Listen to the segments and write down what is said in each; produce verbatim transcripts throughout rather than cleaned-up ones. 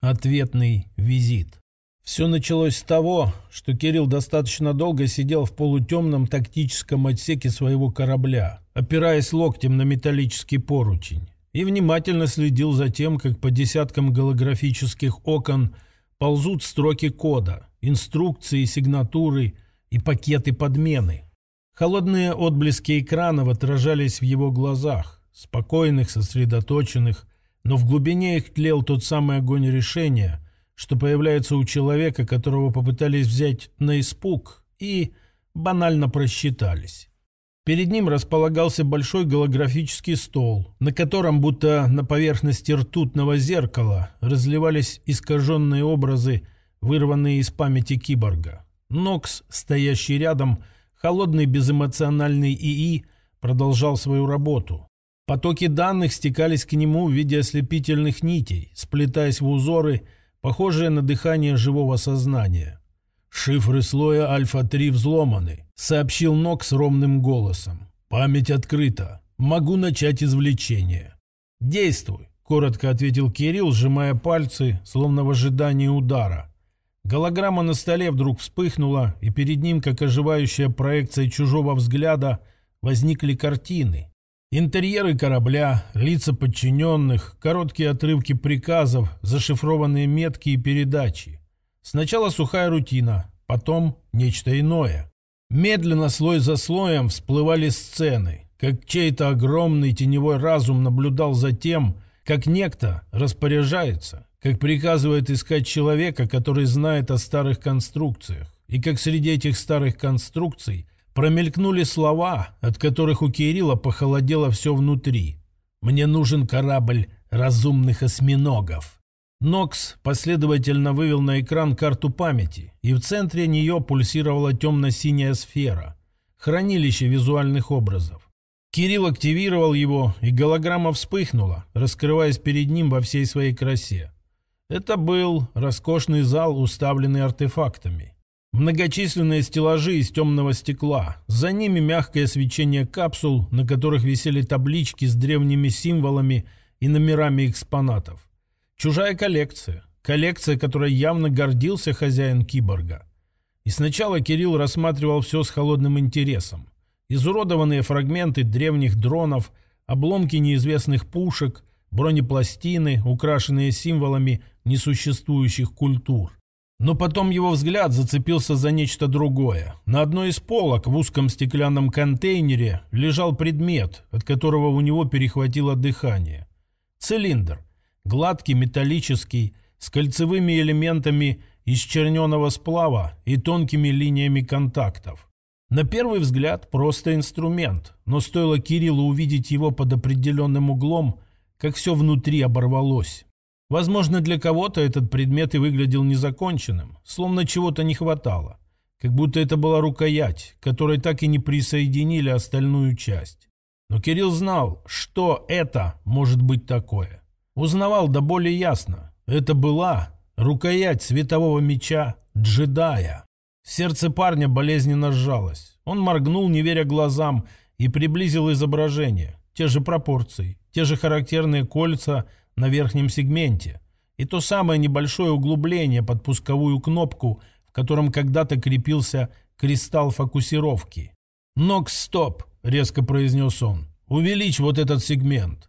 Ответный визит. Все началось с того, что Кирилл достаточно долго сидел в полутемном тактическом отсеке своего корабля, опираясь локтем на металлический поручень, и внимательно следил за тем, как по десяткам голографических окон ползут строки кода, инструкции, сигнатуры и пакеты подмены. Холодные отблески экранов отражались в его глазах, спокойных, сосредоточенных, но в глубине их тлел тот самый огонь решения, что появляется у человека, которого попытались взять на испуг и банально просчитались. Перед ним располагался большой голографический стол, на котором, будто на поверхности ртутного зеркала, разливались искаженные образы, вырванные из памяти киборга. Нокс, стоящий рядом, холодный безэмоциональный ИИ, продолжал свою работу. Потоки данных стекались к нему в виде ослепительных нитей, сплетаясь в узоры, похожие на дыхание живого сознания. «Шифры слоя Альфа три взломаны», — сообщил Нокс ровным голосом. «Память открыта. Могу начать извлечение». «Действуй», — коротко ответил Кирилл, сжимая пальцы, словно в ожидании удара. Голограмма на столе вдруг вспыхнула, и перед ним, как оживающая проекция чужого взгляда, возникли картины. Интерьеры корабля, лица подчиненных, короткие отрывки приказов, зашифрованные метки и передачи. Сначала сухая рутина, потом нечто иное. Медленно, слой за слоем, всплывали сцены, как чей-то огромный теневой разум наблюдал за тем, как некто распоряжается, как приказывает искать человека, который знает о старых конструкциях, и как среди этих старых конструкций промелькнули слова, от которых у Кирилла похолодело все внутри. «Мне нужен корабль разумных осьминогов». Нокс последовательно вывел на экран карту памяти, и в центре нее пульсировала темно-синяя сфера, хранилище визуальных образов. Кирилл активировал его, и голограмма вспыхнула, раскрываясь перед ним во всей своей красе. Это был роскошный зал, уставленный артефактами. Многочисленные стеллажи из темного стекла, за ними мягкое свечение капсул, на которых висели таблички с древними символами и номерами экспонатов. Чужая коллекция, коллекция, которой явно гордился хозяин киборга. И сначала Кирилл рассматривал все с холодным интересом. Изуродованные фрагменты древних дронов, обломки неизвестных пушек, бронепластины, украшенные символами несуществующих культур. Но потом его взгляд зацепился за нечто другое. На одной из полок в узком стеклянном контейнере лежал предмет, от которого у него перехватило дыхание. Цилиндр. Гладкий, металлический, с кольцевыми элементами из черненого сплава и тонкими линиями контактов. На первый взгляд просто инструмент, но стоило Кириллу увидеть его под определенным углом, как все внутри оборвалось. Возможно, для кого-то этот предмет и выглядел незаконченным, словно чего-то не хватало, как будто это была рукоять, которой так и не присоединили остальную часть. Но Кирилл знал, что это может быть такое. Узнавал да более ясно. Это была рукоять светового меча джедая. Сердце парня болезненно сжалось. Он моргнул, не веря глазам, и приблизил изображение. Те же пропорции, те же характерные кольца на верхнем сегменте и то самое небольшое углубление под пусковую кнопку, в котором когда-то крепился кристалл фокусировки. «Нокс, стоп!» — резко произнес он. «Увеличь вот этот сегмент».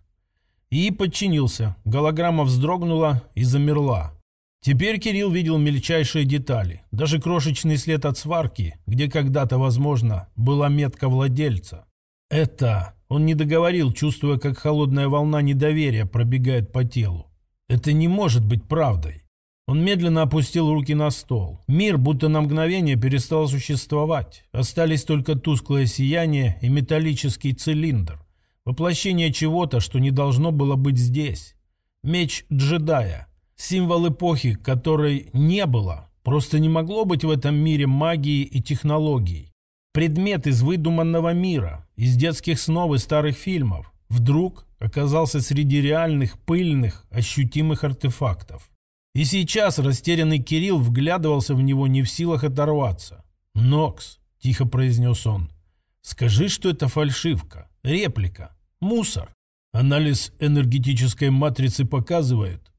И подчинился. Голограмма вздрогнула и замерла. Теперь Кирилл видел мельчайшие детали, даже крошечный след от сварки, где когда-то, возможно, была метка владельца. Это... Он не договорил, чувствуя, как холодная волна недоверия пробегает по телу. Это не может быть правдой. Он медленно опустил руки на стол. Мир будто на мгновение перестал существовать. Остались только тусклое сияние и металлический цилиндр. Воплощение чего-то, что не должно было быть здесь. Меч джедая. Символ эпохи, которой не было. Просто не могло быть в этом мире магии и технологий. Предмет из выдуманного мира, из детских снов и старых фильмов, вдруг оказался среди реальных, пыльных, ощутимых артефактов. И сейчас растерянный Кирилл вглядывался в него, не в силах оторваться. «Нокс», — тихо произнес он, — «скажи, что это фальшивка, реплика, мусор». Анализ энергетической матрицы показывает,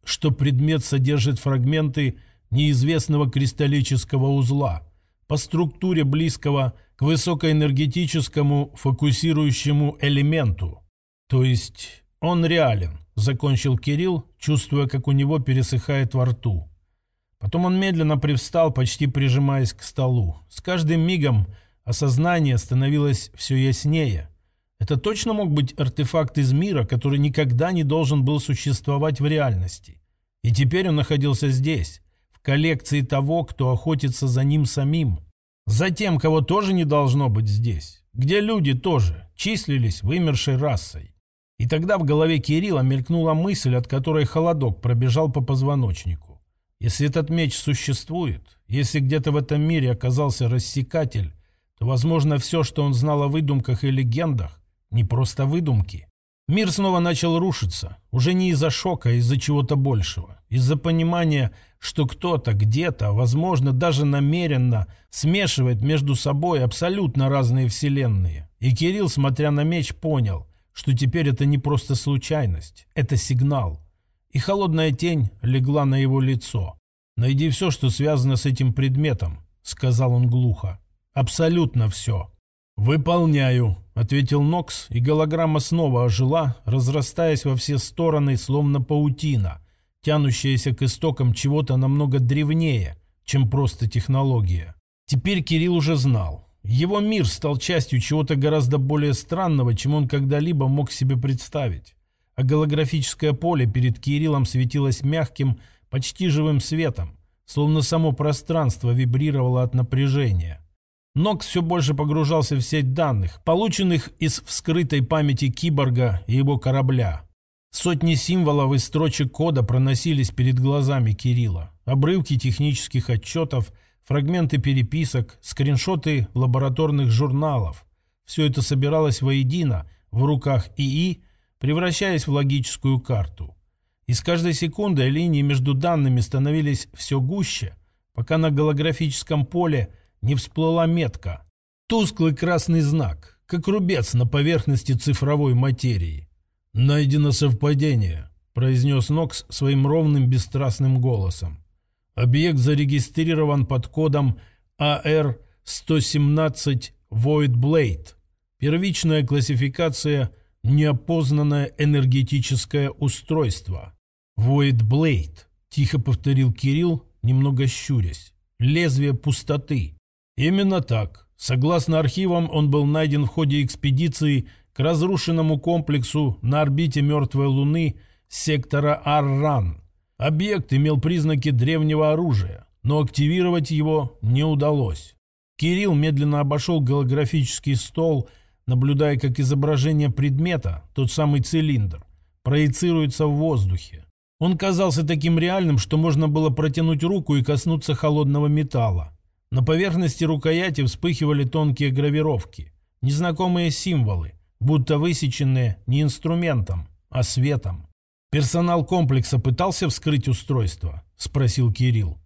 что предмет содержит фрагменты неизвестного кристаллического узла по структуре близкого к высокоэнергетическому фокусирующему элементу. То есть он реален, закончил Кирилл, чувствуя, как у него пересыхает во рту. Потом он медленно привстал, почти прижимаясь к столу. С каждым мигом осознание становилось все яснее. Это точно мог быть артефакт из мира, который никогда не должен был существовать в реальности. И теперь он находился здесь, в коллекции того, кто охотится за ним самим. За тем, кого тоже не должно быть здесь, где люди тоже числились вымершей расой. И тогда в голове Кирилла мелькнула мысль, от которой холодок пробежал по позвоночнику. Если этот меч существует, если где-то в этом мире оказался рассекатель, то, возможно, все, что он знал о выдумках и легендах, не просто выдумки. Мир снова начал рушиться, уже не из-за шока, а из-за чего-то большего. Из-за понимания, что кто-то где-то, возможно, даже намеренно смешивает между собой абсолютно разные вселенные. И Кирилл, смотря на меч, понял, что теперь это не просто случайность, это сигнал. И холодная тень легла на его лицо. «Найди все, что связано с этим предметом», — сказал он глухо. «Абсолютно все». «Выполняю», — ответил Нокс, и голограмма снова ожила, разрастаясь во все стороны, словно паутина, тянущаяся к истокам чего-то намного древнее, чем просто технология. Теперь Кирилл уже знал. Его мир стал частью чего-то гораздо более странного, чем он когда-либо мог себе представить. А голографическое поле перед Кириллом светилось мягким, почти живым светом, словно само пространство вибрировало от напряжения. Нокс все больше погружался в сеть данных, полученных из вскрытой памяти киборга и его корабля. Сотни символов и строчек кода проносились перед глазами Кирилла. Обрывки технических отчетов, фрагменты переписок, скриншоты лабораторных журналов. Все это собиралось воедино в руках ИИ, превращаясь в логическую карту. И с каждой секундой линии между данными становились все гуще, пока на голографическом поле не всплыла метка. Тусклый красный знак, как рубец на поверхности цифровой материи. «Найдено совпадение», — произнес Нокс своим ровным бесстрастным голосом. «Объект зарегистрирован под кодом А Р сто семнадцать Void Blade. Первичная классификация — неопознанное энергетическое устройство». «Void Blade», — тихо повторил Кирилл, немного щурясь. «Лезвие пустоты». Именно так. Согласно архивам, он был найден в ходе экспедиции к разрушенному комплексу на орбите мертвой Луны сектора Ар-Ран. Объект имел признаки древнего оружия, но активировать его не удалось. Кирилл медленно обошел голографический стол, наблюдая, как изображение предмета, тот самый цилиндр, проецируется в воздухе. Он казался таким реальным, что можно было протянуть руку и коснуться холодного металла. На поверхности рукояти вспыхивали тонкие гравировки, незнакомые символы, будто высеченные не инструментом, а светом. «Персонал комплекса пытался вскрыть устройство?» – спросил Кирилл.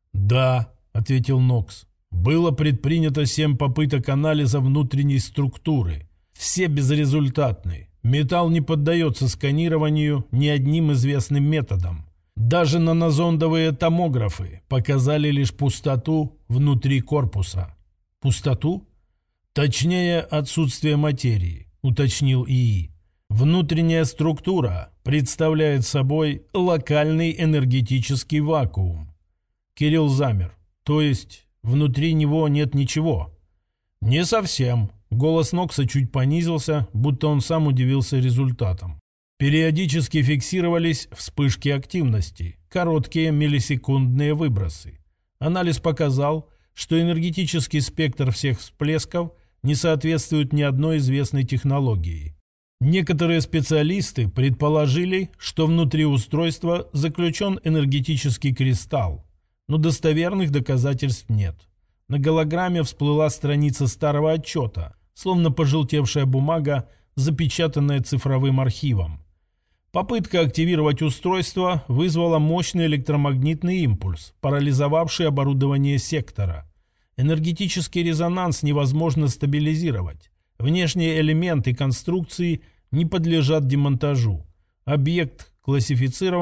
«Да», – ответил Нокс. «Было предпринято семь попыток анализа внутренней структуры. Все безрезультатны. Металл не поддается сканированию ни одним известным методом. Даже нанозондовые томографы показали лишь пустоту внутри корпуса». «Пустоту?» «Точнее, отсутствие материи», — уточнил ИИ. «Внутренняя структура представляет собой локальный энергетический вакуум». Кирилл замер. «То есть внутри него нет ничего?» «Не совсем». Голос Нокса чуть понизился, будто он сам удивился результатом. Периодически фиксировались вспышки активности, короткие миллисекундные выбросы. Анализ показал, что энергетический спектр всех всплесков не соответствует ни одной известной технологии. Некоторые специалисты предположили, что внутри устройства заключен энергетический кристалл, но достоверных доказательств нет. На голограмме всплыла страница старого отчета, словно пожелтевшая бумага, запечатанная цифровым архивом. Попытка активировать устройство вызвала мощный электромагнитный импульс, парализовавший оборудование сектора. Энергетический резонанс невозможно стабилизировать. Внешние элементы конструкции не подлежат демонтажу. Объект классифицирован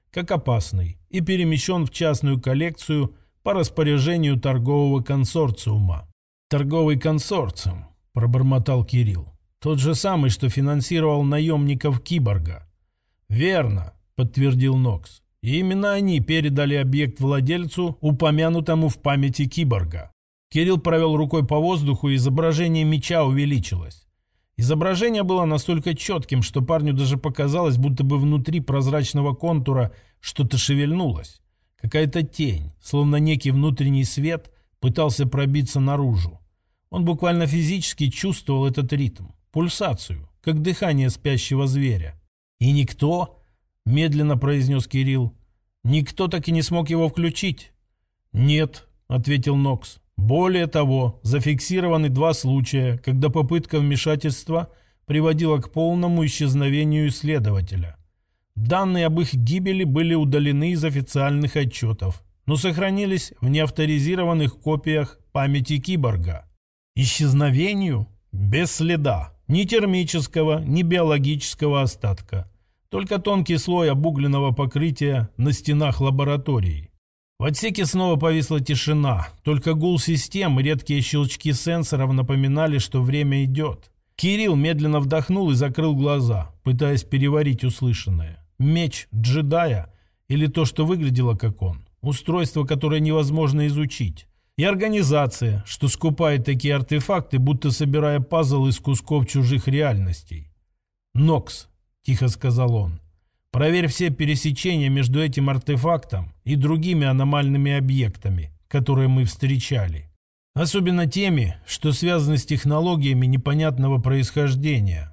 как опасный и перемещен в частную коллекцию по распоряжению торгового консорциума. «Торговый консорциум», – пробормотал Кирилл. «Тот же самый, что финансировал наемников Киборга». «Верно», – подтвердил Нокс. «И именно они передали объект владельцу, упомянутому в памяти Киборга». Кирилл провел рукой по воздуху, и изображение меча увеличилось. Изображение было настолько четким, что парню даже показалось, будто бы внутри прозрачного контура что-то шевельнулось. Какая-то тень, словно некий внутренний свет, пытался пробиться наружу. Он буквально физически чувствовал этот ритм, пульсацию, как дыхание спящего зверя. «И никто?» – медленно произнес Кирилл. «Никто так и не смог его включить?» «Нет», – ответил Нокс. «Более того, зафиксированы два случая, когда попытка вмешательства приводила к полному исчезновению исследователя. Данные об их гибели были удалены из официальных отчетов, но сохранились в неавторизированных копиях памяти Киборга. Исчезновению? Без следа. Ни термического, ни биологического остатка. Только тонкий слой обугленного покрытия на стенах лаборатории. В отсеке снова повисла тишина, только гул систем и редкие щелчки сенсоров напоминали, что время идет. Кирилл медленно вдохнул и закрыл глаза, пытаясь переварить услышанное. Меч джедая, или то, что выглядело как он, устройство, которое невозможно изучить, и организация, что скупает такие артефакты, будто собирая пазл из кусков чужих реальностей. «Нокс», — тихо сказал он, — «проверь все пересечения между этим артефактом и другими аномальными объектами, которые мы встречали. Особенно теми, что связаны с технологиями непонятного происхождения».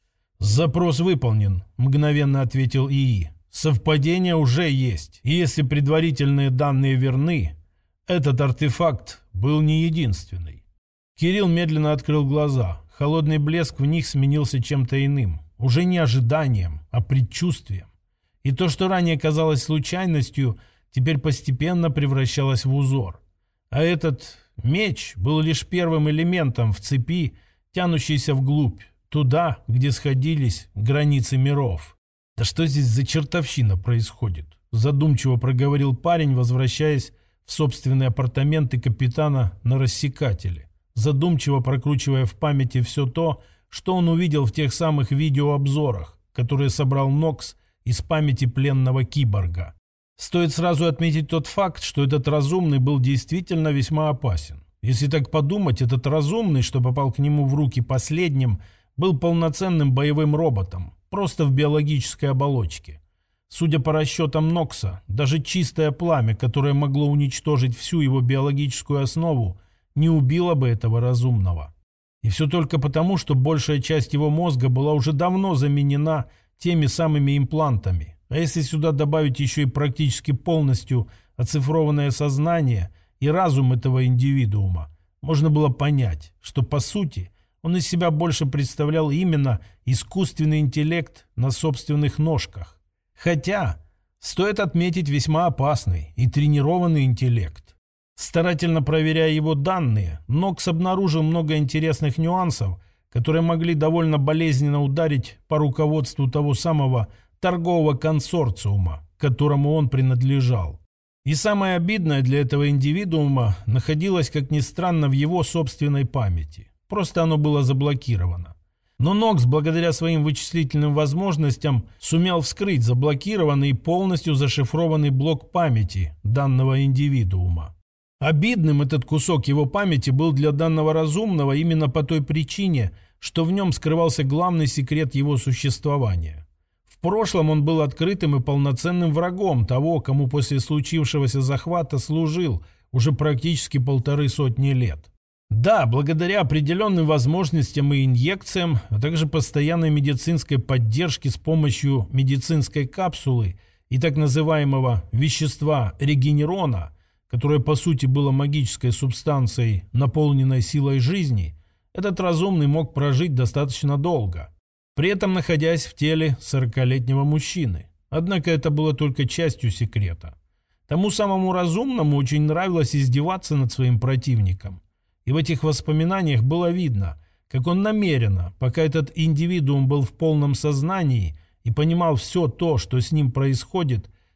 «Запрос выполнен», — мгновенно ответил ИИ. «Совпадения уже есть, и если предварительные данные верны, этот артефакт был не единственный». Кирилл медленно открыл глаза. Холодный блеск в них сменился чем-то иным. Уже не ожиданием, а предчувствием. И то, что ранее казалось случайностью, теперь постепенно превращалось в узор. А этот меч был лишь первым элементом в цепи, тянущейся вглубь, туда, где сходились границы миров. «Да что здесь за чертовщина происходит?» Задумчиво проговорил парень, возвращаясь в собственные апартаменты капитана на рассекателе, задумчиво прокручивая в памяти все то, что он увидел в тех самых видеообзорах, которые собрал Нокс из памяти пленного киборга. Стоит сразу отметить тот факт, что этот разумный был действительно весьма опасен. Если так подумать, этот разумный, что попал к нему в руки последним, был полноценным боевым роботом, просто в биологической оболочке. Судя по расчетам Нокса, даже чистое пламя, которое могло уничтожить всю его биологическую основу, не убило бы этого разумного. И все только потому, что большая часть его мозга была уже давно заменена теми самыми имплантами. А если сюда добавить еще и практически полностью оцифрованное сознание и разум этого индивидуума, можно было понять, что по сути он из себя больше представлял именно искусственный интеллект на собственных ножках. Хотя, стоит отметить, весьма опасный и тренированный интеллект. Старательно проверяя его данные, Нокс обнаружил много интересных нюансов, которые могли довольно болезненно ударить по руководству того самого торгового консорциума, к которому он принадлежал. И самое обидное для этого индивидуума находилось, как ни странно, в его собственной памяти. Просто оно было заблокировано. Но Нокс, благодаря своим вычислительным возможностям, сумел вскрыть заблокированный и полностью зашифрованный блок памяти данного индивидуума. Обидным этот кусок его памяти был для данного разумного именно по той причине, что в нем скрывался главный секрет его существования. В прошлом он был открытым и полноценным врагом того, кому после случившегося захвата служил уже практически полторы сотни лет. Да, благодаря определенным возможностям и инъекциям, а также постоянной медицинской поддержке с помощью медицинской капсулы и так называемого вещества регенерона, которое по сути было магической субстанцией, наполненной силой жизни, этот разумный мог прожить достаточно долго, при этом находясь в теле сорокалетнего мужчины. Однако это было только частью секрета. Тому самому разумному очень нравилось издеваться над своим противником. И в этих воспоминаниях было видно, как он намеренно, пока этот индивидуум был в полном сознании и понимал все то, что с ним происходит,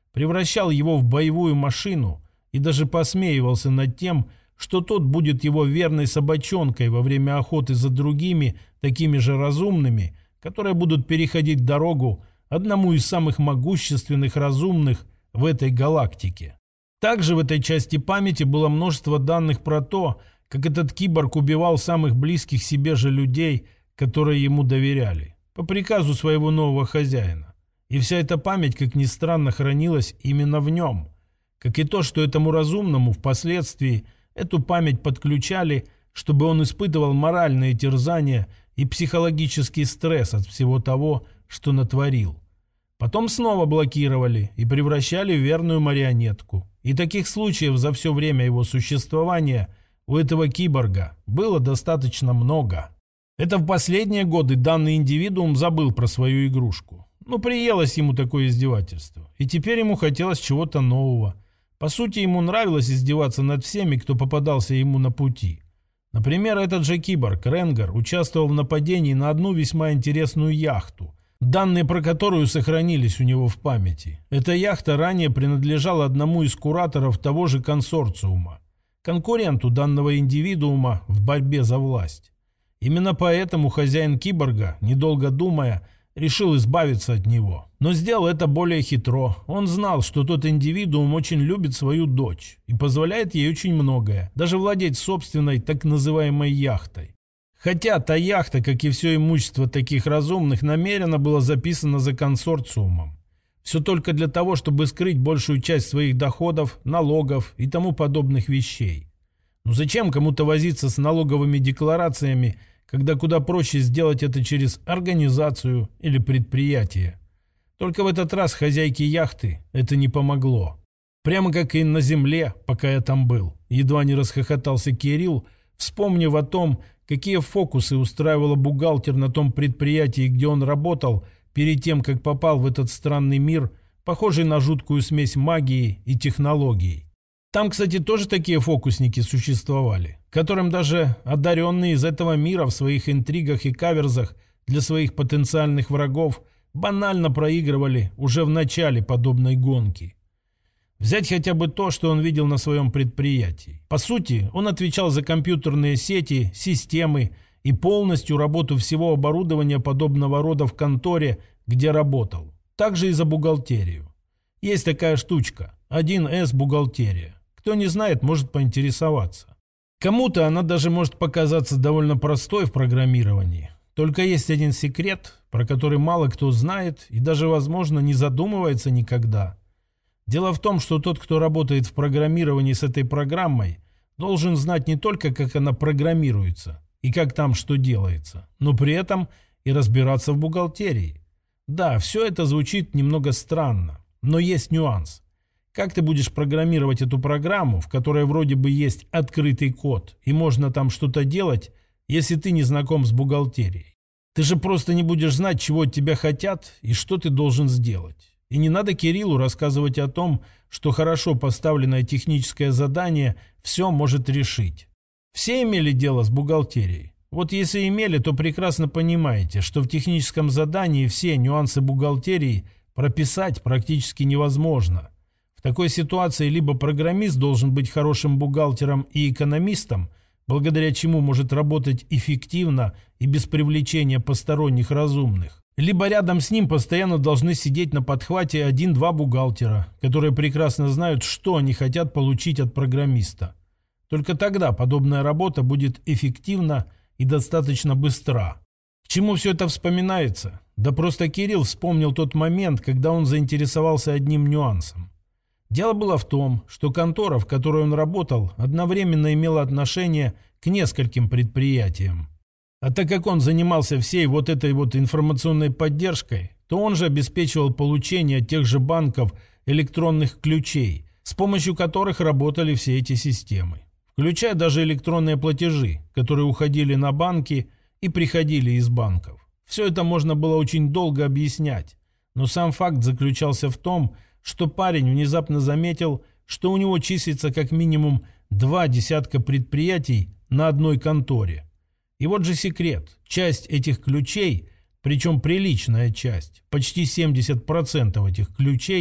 превращал его в боевую машину и даже посмеивался над тем, что тот будет его верной собачонкой во время охоты за другими, такими же разумными, которые будут переходить дорогу одному из самых могущественных разумных в этой галактике. Также в этой части памяти было множество данных про то, как этот киборг убивал самых близких себе же людей, которые ему доверяли, по приказу своего нового хозяина. И вся эта память, как ни странно, хранилась именно в нем. Как и то, что этому разумному впоследствии эту память подключали, чтобы он испытывал моральные терзания и психологический стресс от всего того, что натворил. Потом снова блокировали и превращали в верную марионетку. И таких случаев за все время его существования у этого киборга было достаточно много. Это в последние годы данный индивидуум забыл про свою игрушку. Ну, приелось ему такое издевательство. И теперь ему хотелось чего-то нового. По сути, ему нравилось издеваться над всеми, кто попадался ему на пути. Например, этот же киборг, Ренгар, участвовал в нападении на одну весьма интересную яхту, данные про которую сохранились у него в памяти. Эта яхта ранее принадлежала одному из кураторов того же консорциума, конкуренту данного индивидуума в борьбе за власть. Именно поэтому хозяин киборга, недолго думая, решил избавиться от него. Но сделал это более хитро. Он знал, что тот индивидуум очень любит свою дочь и позволяет ей очень многое, даже владеть собственной так называемой яхтой. Хотя та яхта, как и все имущество таких разумных, намеренно была записана за консорциумом. Все только для того, чтобы скрыть большую часть своих доходов, налогов и тому подобных вещей. Но зачем кому-то возиться с налоговыми декларациями, когда куда проще сделать это через организацию или предприятие? Только в этот раз хозяйке яхты это не помогло. Прямо как и на земле, пока я там был. Едва не расхохотался Кирилл, вспомнив о том, какие фокусы устраивала бухгалтер на том предприятии, где он работал, перед тем, как попал в этот странный мир, похожий на жуткую смесь магии и технологий. Там, кстати, тоже такие фокусники существовали, которым даже одаренные из этого мира в своих интригах и каверзах для своих потенциальных врагов банально проигрывали уже в начале подобной гонки. Взять хотя бы то, что он видел на своем предприятии. По сути, он отвечал за компьютерные сети, системы и полностью работу всего оборудования подобного рода в конторе, где работал. Также и за бухгалтерию. Есть такая штучка – один эс бухгалтерия. Кто не знает, может поинтересоваться. Кому-то она даже может показаться довольно простой в программировании. Только есть один секрет, про который мало кто знает и даже, возможно, не задумывается никогда. Дело в том, что тот, кто работает в программировании с этой программой, должен знать не только, как она программируется и как там что делается, но при этом и разбираться в бухгалтерии. Да, все это звучит немного странно, но есть нюанс. Как ты будешь программировать эту программу, в которой вроде бы есть открытый код, и можно там что-то делать, если ты не знаком с бухгалтерией? Ты же просто не будешь знать, чего от тебя хотят и что ты должен сделать. И не надо Кириллу рассказывать о том, что хорошо поставленное техническое задание все может решить. Все имели дело с бухгалтерией. Вот если имели, то прекрасно понимаете, что в техническом задании все нюансы бухгалтерии прописать практически невозможно. В такой ситуации либо программист должен быть хорошим бухгалтером и экономистом, благодаря чему может работать эффективно и без привлечения посторонних разумных, либо рядом с ним постоянно должны сидеть на подхвате один-два бухгалтера, которые прекрасно знают, что они хотят получить от программиста. Только тогда подобная работа будет эффективна и достаточно быстра. К чему все это вспоминается? Да просто Кирилл вспомнил тот момент, когда он заинтересовался одним нюансом. Дело было в том, что контора, в которой он работал, одновременно имела отношение к нескольким предприятиям. А так как он занимался всей вот этой вот информационной поддержкой, то он же обеспечивал получение от тех же банков электронных ключей, с помощью которых работали все эти системы, включая даже электронные платежи, которые уходили на банки и приходили из банков. Все это можно было очень долго объяснять, но сам факт заключался в том, что парень внезапно заметил, что у него числится как минимум два десятка предприятий на одной конторе. И вот же секрет. Часть этих ключей, причем приличная часть, почти семьдесят процентов этих ключей,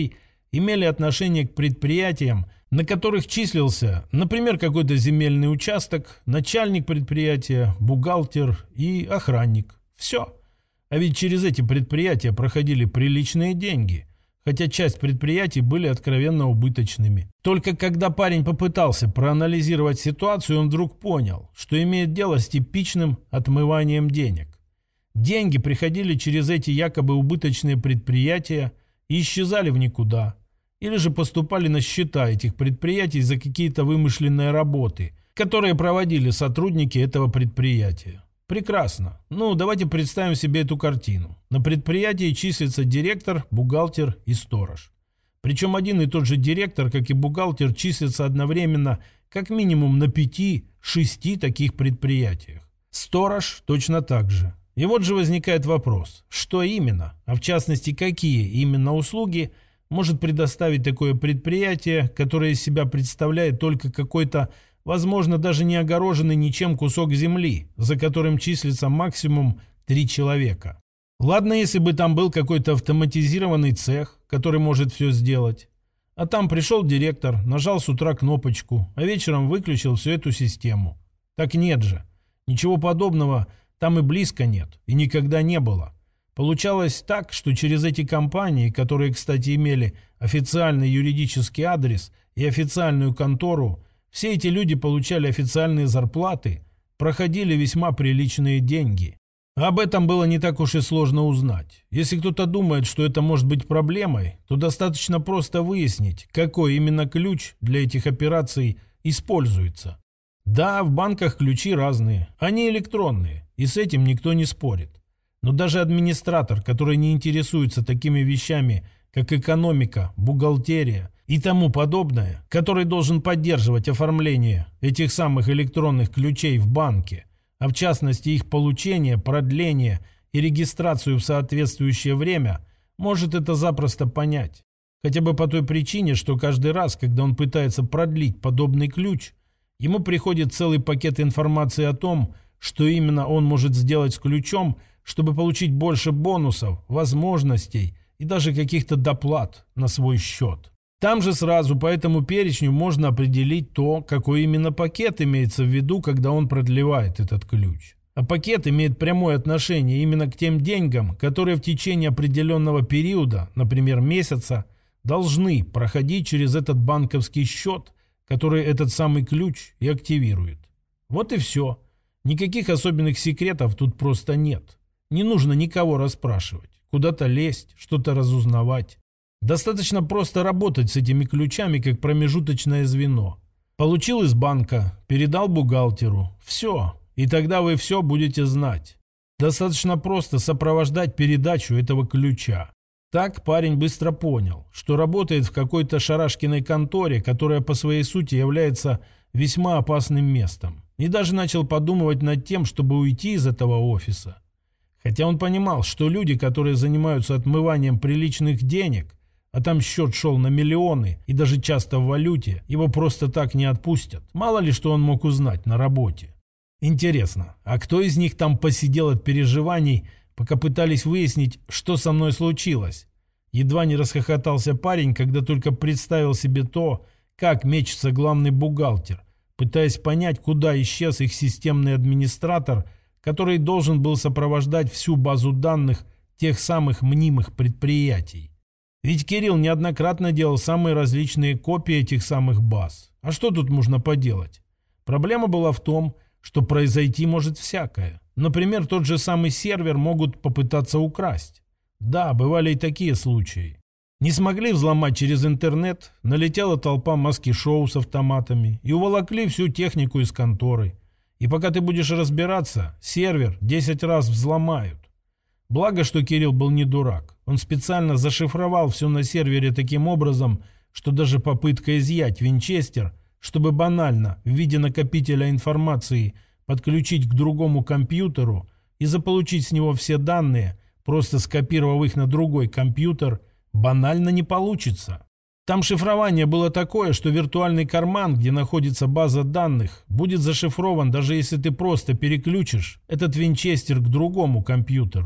имели отношение к предприятиям, на которых числился, например, какой-то земельный участок, начальник предприятия, бухгалтер и охранник. Все. А ведь через эти предприятия проходили приличные деньги, хотя часть предприятий были откровенно убыточными. Только когда парень попытался проанализировать ситуацию, он вдруг понял, что имеет дело с типичным отмыванием денег. Деньги приходили через эти якобы убыточные предприятия и исчезали в никуда. Или же поступали на счета этих предприятий за какие-то вымышленные работы, которые проводили сотрудники этого предприятия. Прекрасно. Ну, давайте представим себе эту картину. На предприятии числится директор, бухгалтер и сторож. Причем один и тот же директор, как и бухгалтер, числится одновременно как минимум на пяти-шести таких предприятиях. Сторож точно так же. И вот же возникает вопрос, что именно, а в частности, какие именно услуги может предоставить такое предприятие, которое из себя представляет только какой-то, возможно, даже не огороженный ничем кусок земли, за которым числится максимум три человека. Ладно, если бы там был какой-то автоматизированный цех, который может все сделать. А там пришел директор, нажал с утра кнопочку, а вечером выключил всю эту систему. Так нет же. Ничего подобного там и близко нет, и никогда не было. Получалось так, что через эти компании, которые, кстати, имели официальный юридический адрес и официальную контору, все эти люди получали официальные зарплаты, проходили весьма приличные деньги. Об этом было не так уж и сложно узнать. Если кто-то думает, что это может быть проблемой, то достаточно просто выяснить, какой именно ключ для этих операций используется. Да, в банках ключи разные, они электронные, и с этим никто не спорит. Но даже администратор, который не интересуется такими вещами, как экономика, бухгалтерия и тому подобное, который должен поддерживать оформление этих самых электронных ключей в банке, а в частности их получение, продление и регистрацию в соответствующее время, может это запросто понять. Хотя бы по той причине, что каждый раз, когда он пытается продлить подобный ключ, ему приходит целый пакет информации о том, что именно он может сделать с ключом, чтобы получить больше бонусов, возможностей и даже каких-то доплат на свой счет. Там же сразу по этому перечню можно определить то, какой именно пакет имеется в виду, когда он продлевает этот ключ. А пакет имеет прямое отношение именно к тем деньгам, которые в течение определенного периода, например, месяца, должны проходить через этот банковский счет, который этот самый ключ и активирует. Вот и все. Никаких особенных секретов тут просто нет. Не нужно никого расспрашивать, куда-то лезть, что-то разузнавать. Достаточно просто работать с этими ключами, как промежуточное звено. Получил из банка, передал бухгалтеру. Все. И тогда вы все будете знать. Достаточно просто сопровождать передачу этого ключа. Так парень быстро понял, что работает в какой-то шарашкиной конторе, которая по своей сути является весьма опасным местом. И даже начал подумывать над тем, чтобы уйти из этого офиса. Хотя он понимал, что люди, которые занимаются отмыванием приличных денег, а там счет шел на миллионы и даже часто в валюте, его просто так не отпустят. Мало ли что он мог узнать на работе. Интересно, а кто из них там посидел от переживаний, пока пытались выяснить, что со мной случилось? Едва не расхохотался парень, когда только представил себе то, как мечется главный бухгалтер, пытаясь понять, куда исчез их системный администратор, который должен был сопровождать всю базу данных тех самых мнимых предприятий. Ведь Кирилл неоднократно делал самые различные копии этих самых баз. А что тут можно поделать? Проблема была в том, что произойти может всякое. Например, тот же самый сервер могут попытаться украсть. Да, бывали и такие случаи. Не смогли взломать через интернет, налетела толпа маски-шоу с автоматами и уволокли всю технику из конторы. И пока ты будешь разбираться, сервер десять раз взломают. Благо, что Кирилл был не дурак. Он специально зашифровал все на сервере таким образом, что даже попытка изъять винчестер, чтобы банально в виде накопителя информации подключить к другому компьютеру и заполучить с него все данные, просто скопировав их на другой компьютер, банально не получится. Там шифрование было такое, что виртуальный карман, где находится база данных, будет зашифрован, даже если ты просто переключишь этот винчестер к другому компьютеру.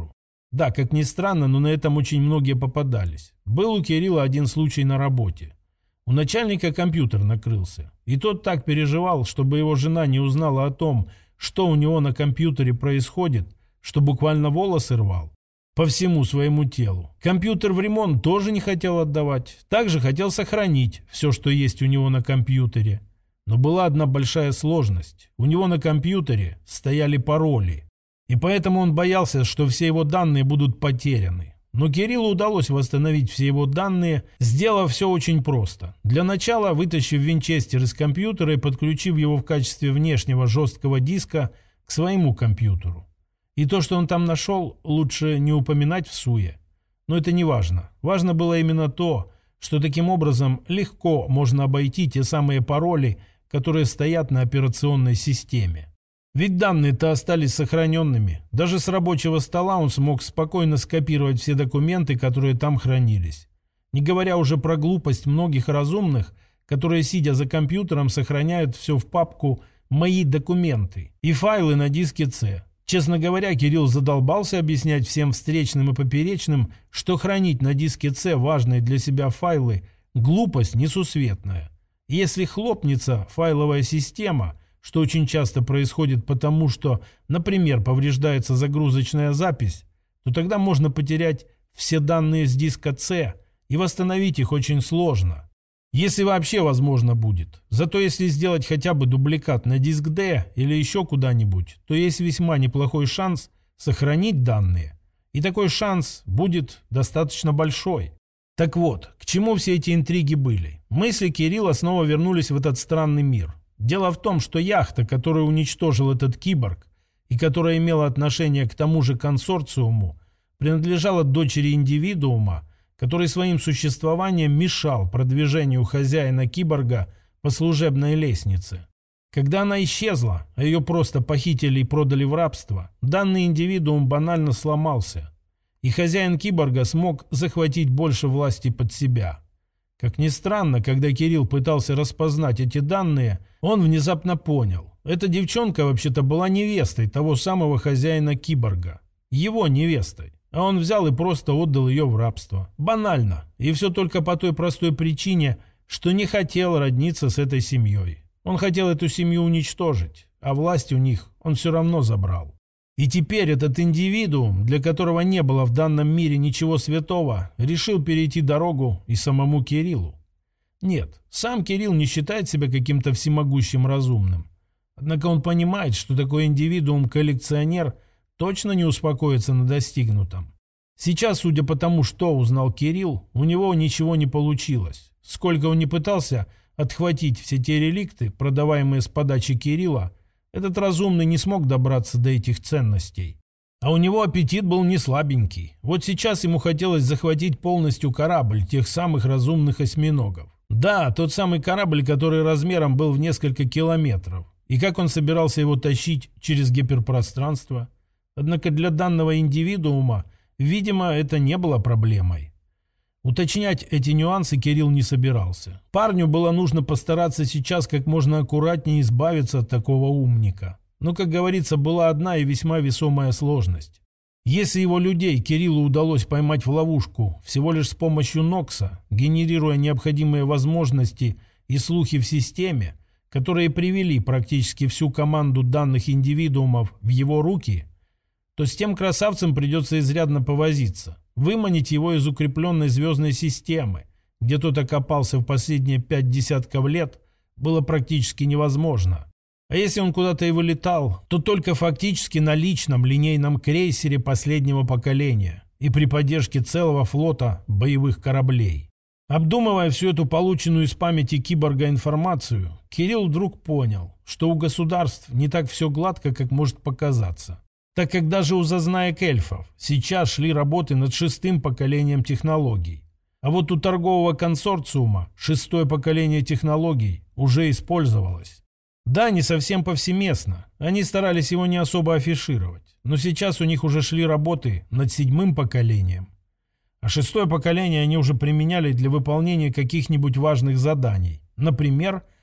Да, как ни странно, но на этом очень многие попадались. Был у Кирилла один случай на работе. У начальника компьютер накрылся. И тот так переживал, чтобы его жена не узнала о том, что у него на компьютере происходит, что буквально волосы рвал по всему своему телу. Компьютер в ремонт тоже не хотел отдавать. Также хотел сохранить все, что есть у него на компьютере. Но была одна большая сложность. У него на компьютере стояли пароли. И поэтому он боялся, что все его данные будут потеряны. Но Кириллу удалось восстановить все его данные, сделав все очень просто. Для начала вытащив винчестер из компьютера и подключив его в качестве внешнего жесткого диска к своему компьютеру. И то, что он там нашел, лучше не упоминать в суе. Но это не важно. Важно было именно то, что таким образом легко можно обойти те самые пароли, которые стоят на операционной системе. Ведь данные-то остались сохраненными. Даже с рабочего стола он смог спокойно скопировать все документы, которые там хранились. Не говоря уже про глупость многих разумных, которые, сидя за компьютером, сохраняют все в папку «Мои документы» и файлы на диске C. Честно говоря, Кирилл задолбался объяснять всем встречным и поперечным, что хранить на диске C важные для себя файлы – глупость несусветная. И если хлопнется файловая система – что очень часто происходит потому, что, например, повреждается загрузочная запись, то тогда можно потерять все данные с диска C, и восстановить их очень сложно. Если вообще возможно будет. Зато если сделать хотя бы дубликат на диск D или еще куда-нибудь, то есть весьма неплохой шанс сохранить данные. И такой шанс будет достаточно большой. Так вот, к чему все эти интриги были? Мысли Кирилла снова вернулись в этот странный мир. Дело в том, что яхта, которую уничтожил этот киборг и которая имела отношение к тому же консорциуму, принадлежала дочери индивидуума, который своим существованием мешал продвижению хозяина киборга по служебной лестнице. Когда она исчезла, а ее просто похитили и продали в рабство, данный индивидуум банально сломался, и хозяин киборга смог захватить больше власти под себя. Как ни странно, когда Кирилл пытался распознать эти данные, он внезапно понял. Эта девчонка вообще-то была невестой того самого хозяина киборга. Его невестой. А он взял и просто отдал ее в рабство. Банально. И все только по той простой причине, что не хотел родниться с этой семьей. Он хотел эту семью уничтожить, а власть у них он все равно забрал. И теперь этот индивидуум, для которого не было в данном мире ничего святого, решил перейти дорогу и самому Кириллу. Нет, сам Кирилл не считает себя каким-то всемогущим разумным. Однако он понимает, что такой индивидуум-коллекционер точно не успокоится на достигнутом. Сейчас, судя по тому, что узнал Кирилл, у него ничего не получилось. Сколько он ни пытался отхватить все те реликты, продаваемые с подачи Кирилла, этот разумный не смог добраться до этих ценностей. А у него аппетит был не слабенький. Вот сейчас ему хотелось захватить полностью корабль тех самых разумных осьминогов. Да, тот самый корабль, который размером был в несколько километров. И как он собирался его тащить через гиперпространство? Однако для данного индивидуума, видимо, это не было проблемой. Уточнять эти нюансы Кирилл не собирался. Парню было нужно постараться сейчас как можно аккуратнее избавиться от такого умника. Но, как говорится, была одна и весьма весомая сложность. Если его людей Кириллу удалось поймать в ловушку всего лишь с помощью Нокса, генерируя необходимые возможности и слухи в системе, которые привели практически всю команду данных индивидуумов в его руки, то с тем красавцем придется изрядно повозиться. Выманить его из укрепленной звездной системы, где тот окопался в последние пять десятков лет, было практически невозможно. А если он куда-то и вылетал, то только фактически на личном линейном крейсере последнего поколения и при поддержке целого флота боевых кораблей. Обдумывая всю эту полученную из памяти киборга информацию, Кирилл вдруг понял, что у государств не так все гладко, как может показаться. Так как даже у зазнаек эльфов сейчас шли работы над шестым поколением технологий. А вот у торгового консорциума шестое поколение технологий уже использовалось. Да, не совсем повсеместно, они старались его не особо афишировать, но сейчас у них уже шли работы над седьмым поколением. А шестое поколение они уже применяли для выполнения каких-нибудь важных заданий, например,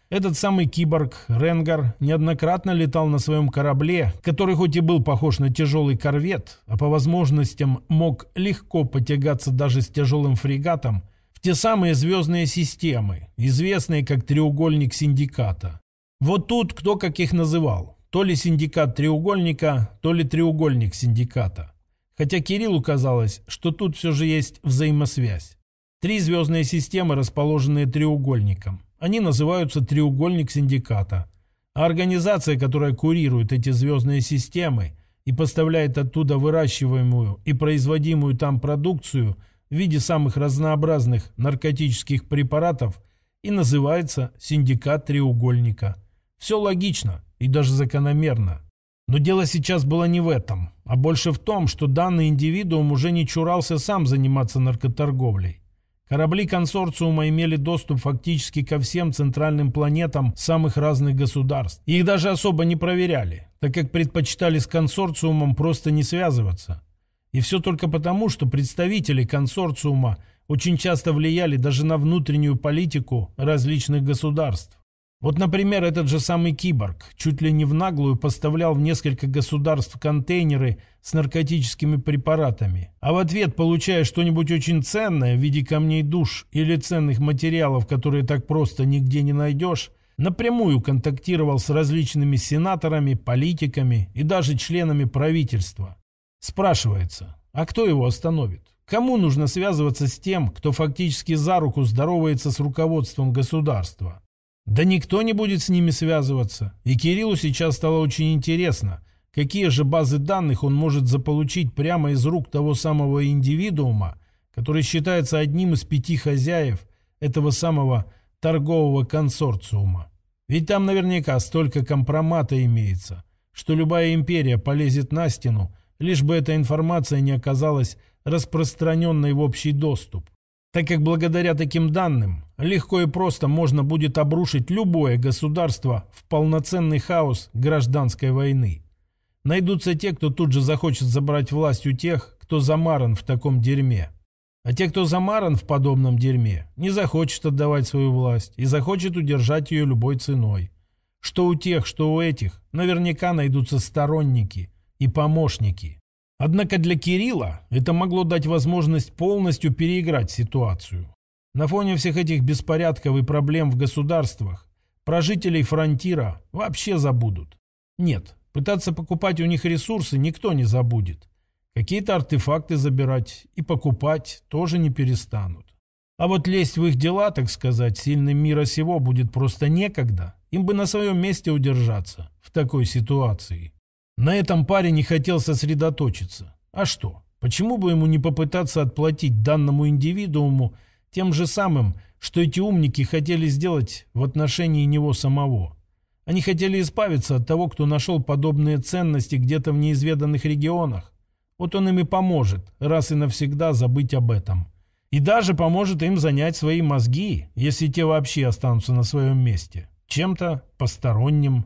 Этот самый киборг Ренгар неоднократно летал на своем корабле, который хоть и был похож на тяжелый корвет, а по возможностям мог легко потягаться даже с тяжелым фрегатом, в те самые звездные системы, известные как треугольник синдиката. Вот тут кто как их называл. То ли синдикат треугольника, то ли треугольник синдиката. Хотя Кириллу казалось, что тут все же есть взаимосвязь. Три звездные системы, расположенные треугольником. Они называются треугольник синдиката. А организация, которая курирует эти звездные системы и поставляет оттуда выращиваемую и производимую там продукцию в виде самых разнообразных наркотических препаратов, и называется синдикат треугольника. Все логично и даже закономерно. Но дело сейчас было не в этом, а больше в том, что данный индивидуум уже не чурался сам заниматься наркоторговлей. Корабли консорциума имели доступ фактически ко всем центральным планетам самых разных государств. Их даже особо не проверяли, так как предпочитали с консорциумом просто не связываться. И все только потому, что представители консорциума очень часто влияли даже на внутреннюю политику различных государств. Вот, например, этот же самый киборг чуть ли не в наглую поставлял в несколько государств контейнеры с наркотическими препаратами, а в ответ, получая что-нибудь очень ценное в виде камней душ или ценных материалов, которые так просто нигде не найдешь, напрямую контактировал с различными сенаторами, политиками и даже членами правительства. Спрашивается, а кто его остановит? Кому нужно связываться с тем, кто фактически за руку здоровается с руководством государства? Да никто не будет с ними связываться. И Кириллу сейчас стало очень интересно, какие же базы данных он может заполучить прямо из рук того самого индивидуума, который считается одним из пяти хозяев этого самого торгового консорциума. Ведь там наверняка столько компромата имеется, что любая империя полезет на стену, лишь бы эта информация не оказалась распространенной в общий доступ. Так как благодаря таким данным легко и просто можно будет обрушить любое государство в полноценный хаос гражданской войны. Найдутся те, кто тут же захочет забрать власть у тех, кто замаран в таком дерьме. А те, кто замаран в подобном дерьме, не захочет отдавать свою власть и захочет удержать ее любой ценой. Что у тех, что у этих, наверняка найдутся сторонники и помощники. Однако для Кирилла это могло дать возможность полностью переиграть ситуацию. На фоне всех этих беспорядков и проблем в государствах про жителей фронтира вообще забудут. Нет, пытаться покупать у них ресурсы никто не забудет. Какие-то артефакты забирать и покупать тоже не перестанут. А вот лезть в их дела, так сказать, сильным мира сего будет просто некогда. Им бы на своем месте удержаться в такой ситуации. На этом парень не хотел сосредоточиться. А что? Почему бы ему не попытаться отплатить данному индивидууму тем же самым, что эти умники хотели сделать в отношении него самого? Они хотели избавиться от того, кто нашел подобные ценности где-то в неизведанных регионах. Вот он им и поможет раз и навсегда забыть об этом. И даже поможет им занять свои мозги, если те вообще останутся на своем месте, чем-то посторонним.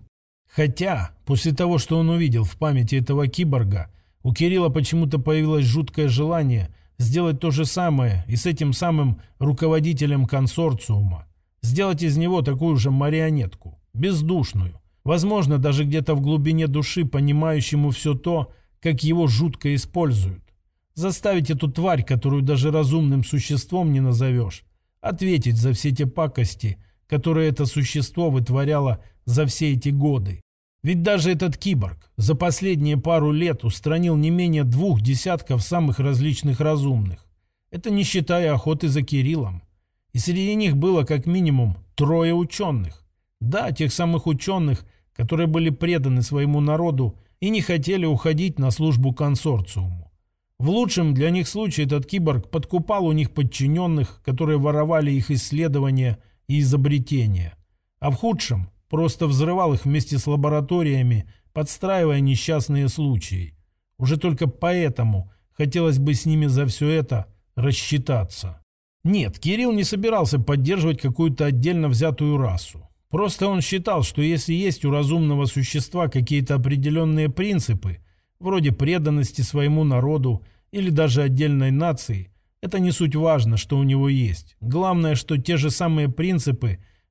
Хотя, после того, что он увидел в памяти этого киборга, у Кирилла почему-то появилось жуткое желание сделать то же самое и с этим самым руководителем консорциума. Сделать из него такую же марионетку, бездушную, возможно, даже где-то в глубине души понимающему все то, как его жутко используют. Заставить эту тварь, которую даже разумным существом не назовешь, ответить за все те пакости, которые это существо вытворяло за все эти годы. Ведь даже этот киборг за последние пару лет устранил не менее двух десятков самых различных разумных. Это не считая охоты за Кириллом. И среди них было как минимум трое ученых. Да, тех самых ученых, которые были преданы своему народу и не хотели уходить на службу консорциуму. В лучшем для них случае этот киборг подкупал у них подчиненных, которые воровали их исследования и изобретения. А в худшем просто взрывал их вместе с лабораториями, подстраивая несчастные случаи. Уже только поэтому хотелось бы с ними за все это рассчитаться. Нет, Кирилл не собирался поддерживать какую-то отдельно взятую расу. Просто он считал, что если есть у разумного существа какие-то определенные принципы, вроде преданности своему народу или даже отдельной нации, это не суть важно, что у него есть. Главное, что те же самые принципы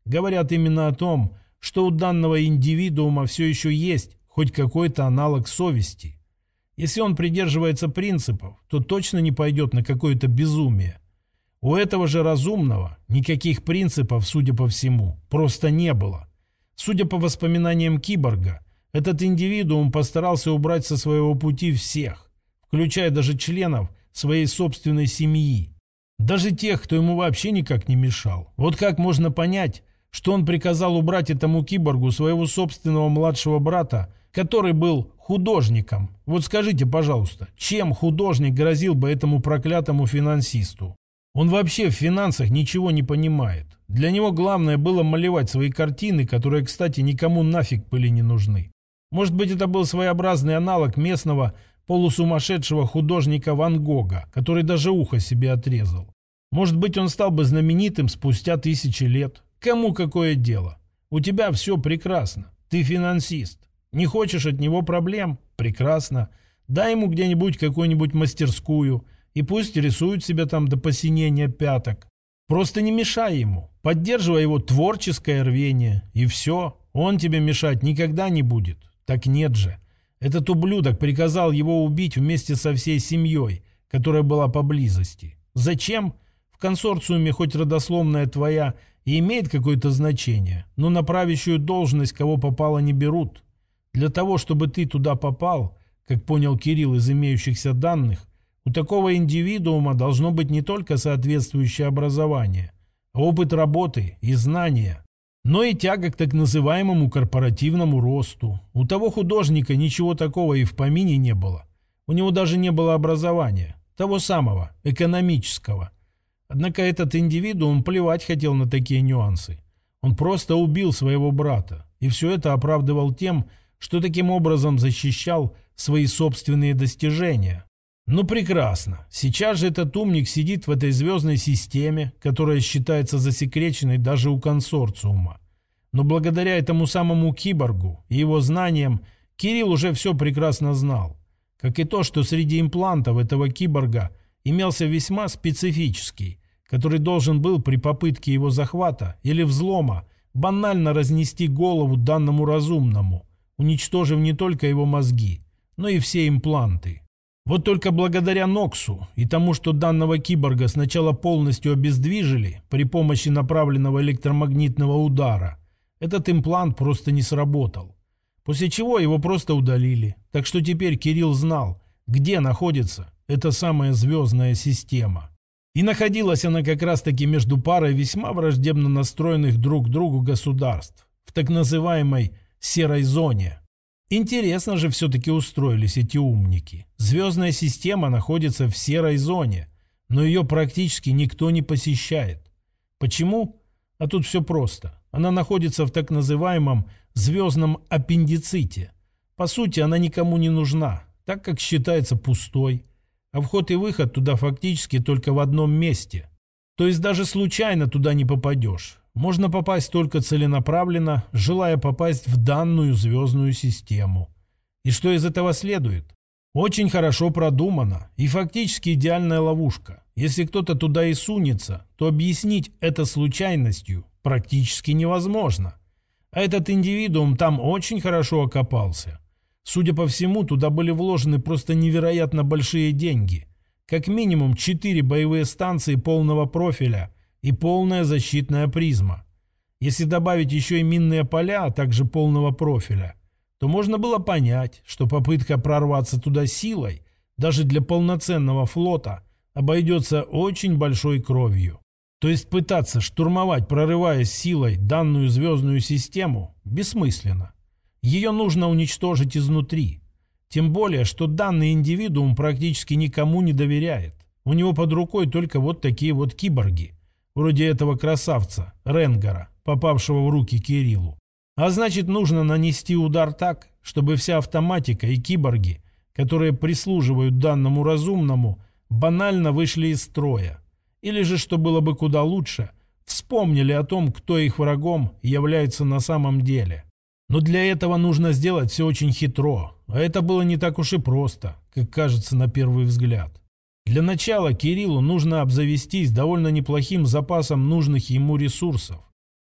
говорят именно о том, что у данного индивидуума все еще есть хоть какой-то аналог совести. Если он придерживается принципов, то точно не пойдет на какое-то безумие. У этого же разумного никаких принципов, судя по всему, просто не было. Судя по воспоминаниям киборга, этот индивидуум постарался убрать со своего пути всех, включая даже членов своей собственной семьи. Даже тех, кто ему вообще никак не мешал. Вот как можно понять, что он приказал убрать этому киборгу своего собственного младшего брата, который был художником? Вот скажите, пожалуйста, чем художник грозил бы этому проклятому финансисту? Он вообще в финансах ничего не понимает. Для него главное было малевать свои картины, которые, кстати, никому нафиг были не нужны. Может быть, это был своеобразный аналог местного полусумасшедшего художника Ван Гога, который даже ухо себе отрезал. Может быть, он стал бы знаменитым спустя тысячи лет. Кому какое дело? У тебя все прекрасно. Ты финансист. Не хочешь от него проблем? Прекрасно. Дай ему где-нибудь какую-нибудь мастерскую, и пусть рисует себя там до посинения пяток. Просто не мешай ему. Поддерживай его творческое рвение. И все. Он тебе мешать никогда не будет. Так нет же. Этот ублюдок приказал его убить вместе со всей семьей, которая была поблизости. Зачем? В консорциуме хоть родословная твоя и имеет какое-то значение, но на правящую должность кого попало не берут. Для того, чтобы ты туда попал, как понял Кирилл из имеющихся данных, у такого индивидуума должно быть не только соответствующее образование, а опыт работы и знания, но и тяга к так называемому корпоративному росту. У того художника ничего такого и в помине не было. У него даже не было образования, того самого, экономического. Однако этот индивидуум плевать хотел на такие нюансы. Он просто убил своего брата, и все это оправдывал тем, что таким образом защищал свои собственные достижения. Ну прекрасно. Сейчас же этот умник сидит в этой звездной системе, которая считается засекреченной даже у консорциума. Но благодаря этому самому киборгу и его знаниям Кирилл уже все прекрасно знал. Как и то, что среди имплантов этого киборга имелся весьма специфический, который должен был при попытке его захвата или взлома банально разнести голову данному разумному, уничтожив не только его мозги, но и все импланты. Вот только благодаря Ноксу и тому, что данного киборга сначала полностью обездвижили при помощи направленного электромагнитного удара, этот имплант просто не сработал. После чего его просто удалили. Так что теперь Кирилл знал, где находится эта самая звездная система. И находилась она как раз-таки между парой весьма враждебно настроенных друг к другу государств, в так называемой «серой зоне». Интересно же все-таки устроились эти умники. Звездная система находится в серой зоне, но ее практически никто не посещает. Почему? А тут все просто. Она находится в так называемом звездном аппендиците. По сути, она никому не нужна, так как считается пустой. А вход и выход туда фактически только в одном месте. То есть даже случайно туда не попадешь. Можно попасть только целенаправленно, желая попасть в данную звездную систему. И что из этого следует? Очень хорошо продумано и фактически идеальная ловушка. Если кто-то туда и сунется, то объяснить это случайностью практически невозможно. А этот индивидуум там очень хорошо окопался. Судя по всему, туда были вложены просто невероятно большие деньги. Как минимум четыре боевые станции полного профиля и полная защитная призма. Если добавить еще и минные поля, а также полного профиля, то можно было понять, что попытка прорваться туда силой, даже для полноценного флота, обойдется очень большой кровью. То есть пытаться штурмовать, прорываясь силой данную звездную систему, бессмысленно. Ее нужно уничтожить изнутри. Тем более, что данный индивидуум практически никому не доверяет. У него под рукой только вот такие вот киборги. Вроде этого красавца, Ренгара, попавшего в руки Кириллу. А значит, нужно нанести удар так, чтобы вся автоматика и киборги, которые прислуживают данному разумному, банально вышли из строя. Или же, что было бы куда лучше, вспомнили о том, кто их врагом является на самом деле. Но для этого нужно сделать все очень хитро, а это было не так уж и просто, как кажется на первый взгляд. Для начала Кириллу нужно обзавестись довольно неплохим запасом нужных ему ресурсов.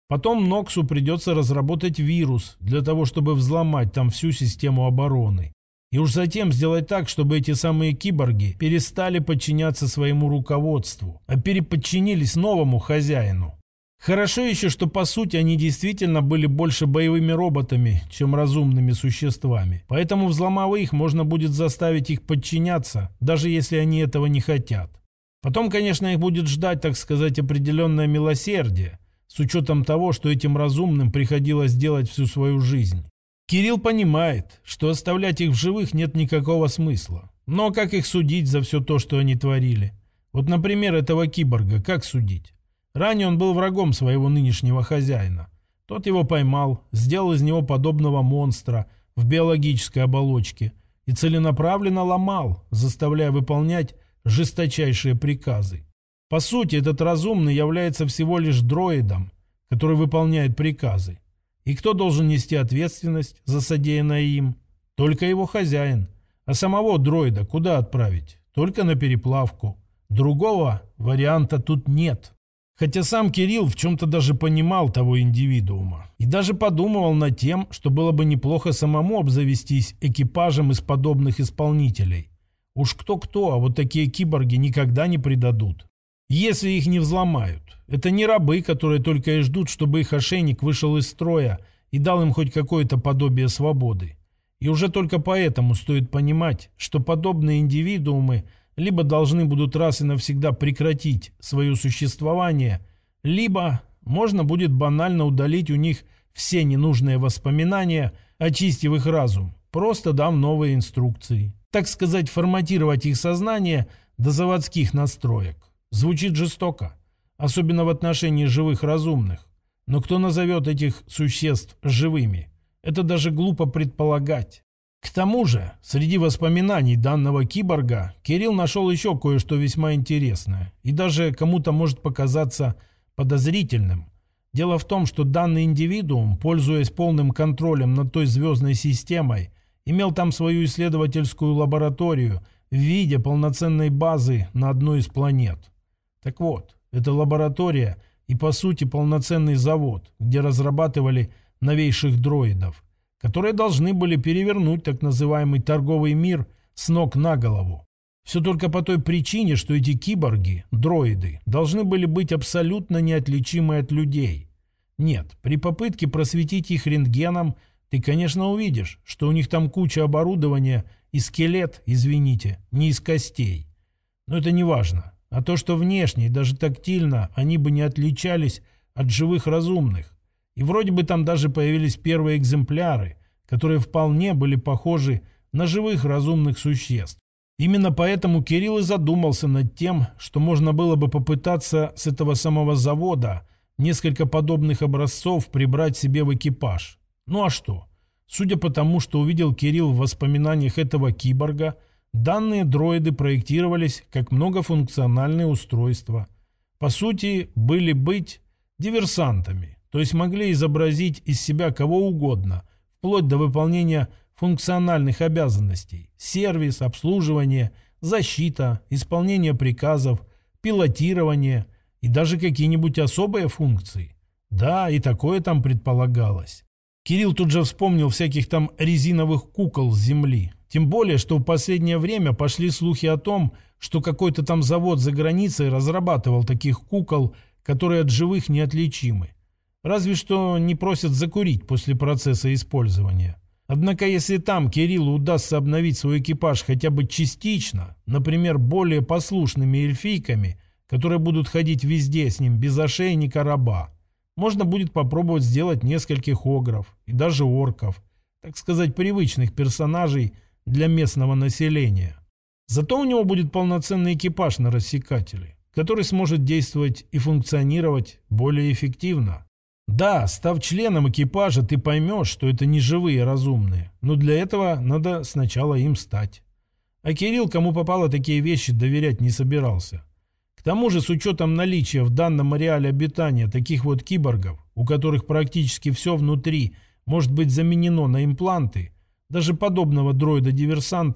Потом Ноксу придется разработать вирус для того, чтобы взломать там всю систему обороны. И уж затем сделать так, чтобы эти самые киборги перестали подчиняться своему руководству, а переподчинились новому хозяину. Хорошо еще, что по сути они действительно были больше боевыми роботами, чем разумными существами. Поэтому, взломав их, можно будет заставить их подчиняться, даже если они этого не хотят. Потом, конечно, их будет ждать, так сказать, определенное милосердие, с учетом того, что этим разумным приходилось делать всю свою жизнь. Кирилл понимает, что оставлять их в живых нет никакого смысла. Но как их судить за все то, что они творили? Вот, например, этого киборга как судить? Ранее он был врагом своего нынешнего хозяина. Тот его поймал, сделал из него подобного монстра в биологической оболочке и целенаправленно ломал, заставляя выполнять жесточайшие приказы. По сути, этот разумный является всего лишь дроидом, который выполняет приказы. И кто должен нести ответственность за содеянное им? Только его хозяин. А самого дроида куда отправить? Только на переплавку. Другого варианта тут нет. Хотя сам Кирилл в чем-то даже понимал того индивидуума. И даже подумывал над тем, что было бы неплохо самому обзавестись экипажем из подобных исполнителей. Уж кто-кто, а вот такие киборги никогда не предадут. Если их не взломают. Это не рабы, которые только и ждут, чтобы их ошейник вышел из строя и дал им хоть какое-то подобие свободы. И уже только поэтому стоит понимать, что подобные индивидуумы либо должны будут раз и навсегда прекратить свое существование, либо можно будет банально удалить у них все ненужные воспоминания, очистив их разум, просто дав новые инструкции. Так сказать, форматировать их сознание до заводских настроек. Звучит жестоко, особенно в отношении живых разумных. Но кто назовет этих существ живыми? Это даже глупо предполагать. К тому же, среди воспоминаний данного киборга Кирилл нашел еще кое-что весьма интересное и даже кому-то может показаться подозрительным. Дело в том, что данный индивидуум, пользуясь полным контролем над той звездной системой, имел там свою исследовательскую лабораторию в виде полноценной базы на одной из планет. Так вот, эта лаборатория и по сути полноценный завод, где разрабатывали новейших дроидов, которые должны были перевернуть так называемый торговый мир с ног на голову. Все только по той причине, что эти киборги, дроиды, должны были быть абсолютно неотличимы от людей. Нет, при попытке просветить их рентгеном ты, конечно, увидишь, что у них там куча оборудования и скелет, извините, не из костей. Но это не важно. А то, что внешне и даже тактильно они бы не отличались от живых разумных. И вроде бы там даже появились первые экземпляры, которые вполне были похожи на живых разумных существ. Именно поэтому Кирилл и задумался над тем, что можно было бы попытаться с этого самого завода несколько подобных образцов прибрать себе в экипаж. Ну а что? Судя по тому, что увидел Кирилл в воспоминаниях этого киборга, данные дроиды проектировались как многофункциональные устройства. По сути, были быть диверсантами, то есть могли изобразить из себя кого угодно, вплоть до выполнения функциональных обязанностей: сервис, обслуживание, защита, исполнение приказов, пилотирование и даже какие-нибудь особые функции. Да, и такое там предполагалось. Кирилл тут же вспомнил всяких там резиновых кукол с земли. Тем более, что в последнее время пошли слухи о том, что какой-то там завод за границей разрабатывал таких кукол, которые от живых неотличимы. Разве что не просят закурить после процесса использования. Однако, если там Кириллу удастся обновить свой экипаж хотя бы частично, например, более послушными эльфийками, которые будут ходить везде с ним без ошейника раба, можно будет попробовать сделать нескольких огров и даже орков, так сказать, привычных персонажей для местного населения. Зато у него будет полноценный экипаж на рассекателе, который сможет действовать и функционировать более эффективно. Да, став членом экипажа, ты поймешь, что это не живые разумные, но для этого надо сначала им стать. А Кирилл, кому попало такие вещи, доверять не собирался. К тому же, с учетом наличия в данном ареале обитания таких вот киборгов, у которых практически все внутри может быть заменено на импланты, даже подобного дроида-диверсанта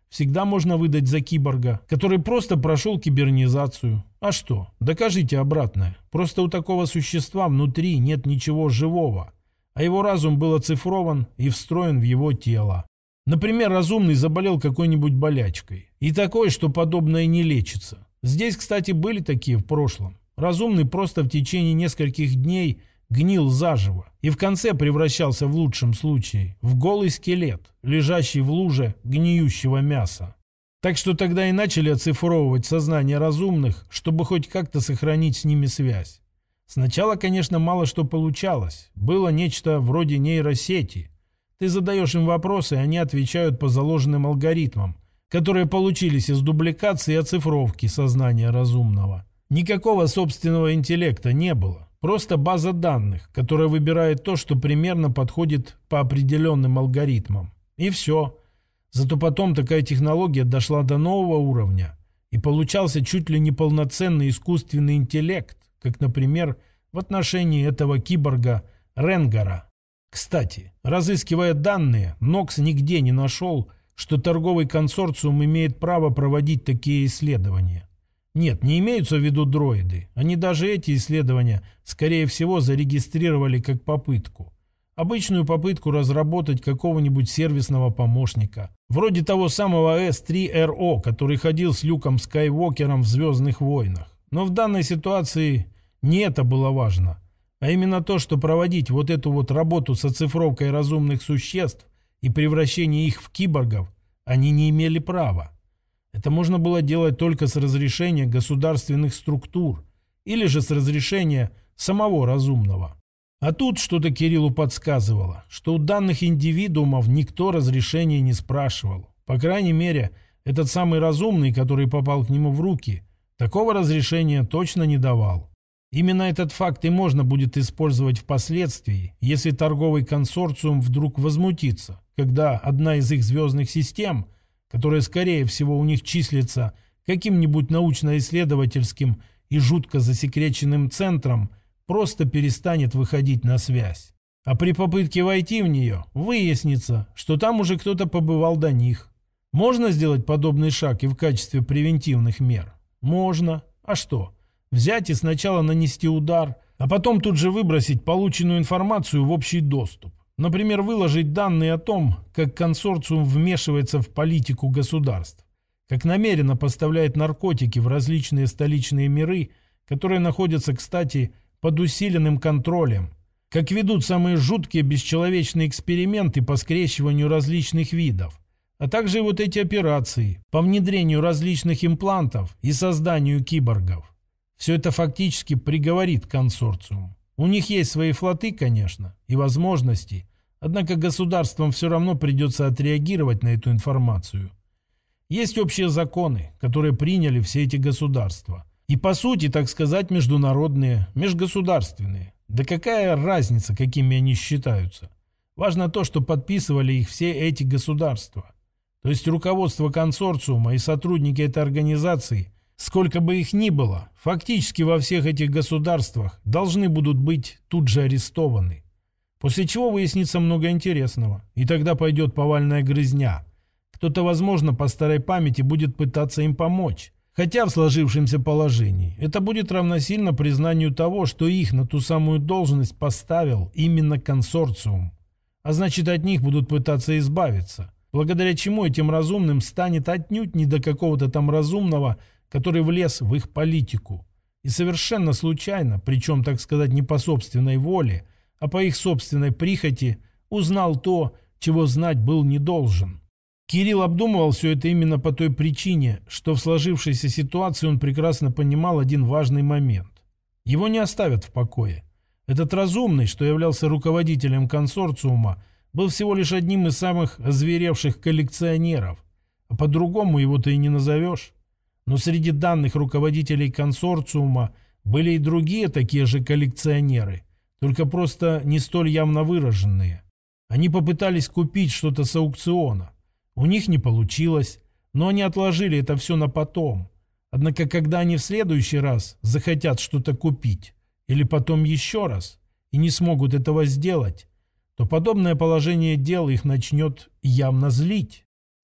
всегда можно выдать за киборга, который просто прошел кибернизацию. А что? Докажите обратное. Просто у такого существа внутри нет ничего живого, а его разум был оцифрован и встроен в его тело. Например, разумный заболел какой-нибудь болячкой. И такой, что подобное не лечится. Здесь, кстати, были такие в прошлом. Разумный просто в течение нескольких дней гнил заживо и в конце превращался в лучшем случае в голый скелет, лежащий в луже гниющего мяса. Так что тогда и начали оцифровывать сознание разумных, чтобы хоть как-то сохранить с ними связь. Сначала, конечно, мало что получалось. Было нечто вроде нейросети. Ты задаешь им вопросы, и они отвечают по заложенным алгоритмам, которые получились из дубликации и оцифровки сознания разумного. Никакого собственного интеллекта не было. Просто база данных, которая выбирает то, что примерно подходит по определенным алгоритмам. И все. Зато потом такая технология дошла до нового уровня, и получался чуть ли не полноценный искусственный интеллект, как, например, в отношении этого киборга Ренгара. Кстати, разыскивая данные, Нокс нигде не нашел, что торговый консорциум имеет право проводить такие исследования. Нет, не имеются в виду дроиды. Они даже эти исследования, скорее всего, зарегистрировали как попытку. Обычную попытку разработать какого-нибудь сервисного помощника. Вроде того самого эс три эр о, который ходил с Люком Скайуокером в «Звездных войнах». Но в данной ситуации не это было важно, а именно то, что проводить вот эту вот работу с оцифровкой разумных существ и превращение их в киборгов они не имели права. Это можно было делать только с разрешения государственных структур или же с разрешения самого разумного. А тут что-то Кириллу подсказывало, что у данных индивидуумов никто разрешения не спрашивал. По крайней мере, этот самый разумный, который попал к нему в руки, такого разрешения точно не давал. Именно этот факт и можно будет использовать впоследствии, если торговый консорциум вдруг возмутится, когда одна из их звездных систем, которая, скорее всего, у них числится каким-нибудь научно-исследовательским и жутко засекреченным центром, просто перестанет выходить на связь. А при попытке войти в нее выяснится, что там уже кто-то побывал до них. Можно сделать подобный шаг и в качестве превентивных мер? Можно. А что? Взять и сначала нанести удар, а потом тут же выбросить полученную информацию в общий доступ. Например, выложить данные о том, как консорциум вмешивается в политику государств, как намеренно поставляет наркотики в различные столичные миры, которые находятся, кстати, под усиленным контролем, как ведут самые жуткие бесчеловечные эксперименты по скрещиванию различных видов, а также и вот эти операции по внедрению различных имплантов и созданию киборгов. Все это фактически приговорит консорциум. У них есть свои флоты, конечно, и возможности, однако государствам все равно придется отреагировать на эту информацию. Есть общие законы, которые приняли все эти государства. И по сути, так сказать, международные, межгосударственные. Да какая разница, какими они считаются? Важно то, что подписывали их все эти государства. То есть руководство консорциума и сотрудники этой организации, сколько бы их ни было, фактически во всех этих государствах должны будут быть тут же арестованы. После чего выяснится много интересного. И тогда пойдет повальная грызня. Кто-то, возможно, по старой памяти будет пытаться им помочь. Хотя в сложившемся положении это будет равносильно признанию того, что их на ту самую должность поставил именно консорциум. А значит, от них будут пытаться избавиться. Благодаря чему этим разумным станет отнюдь не до какого-то там разумного, который влез в их политику. И совершенно случайно, причем, так сказать, не по собственной воле, а по их собственной прихоти, узнал то, чего знать был не должен. Кирилл обдумывал все это именно по той причине, что в сложившейся ситуации он прекрасно понимал один важный момент. Его не оставят в покое. Этот разумный, что являлся руководителем консорциума, был всего лишь одним из самых озверевших коллекционеров, а по-другому его-то и не назовешь. Но среди данных руководителей консорциума были и другие такие же коллекционеры, только просто не столь явно выраженные. Они попытались купить что-то с аукциона. У них не получилось, но они отложили это все на потом. Однако, когда они в следующий раз захотят что-то купить, или потом еще раз, и не смогут этого сделать, то подобное положение дел их начнет явно злить.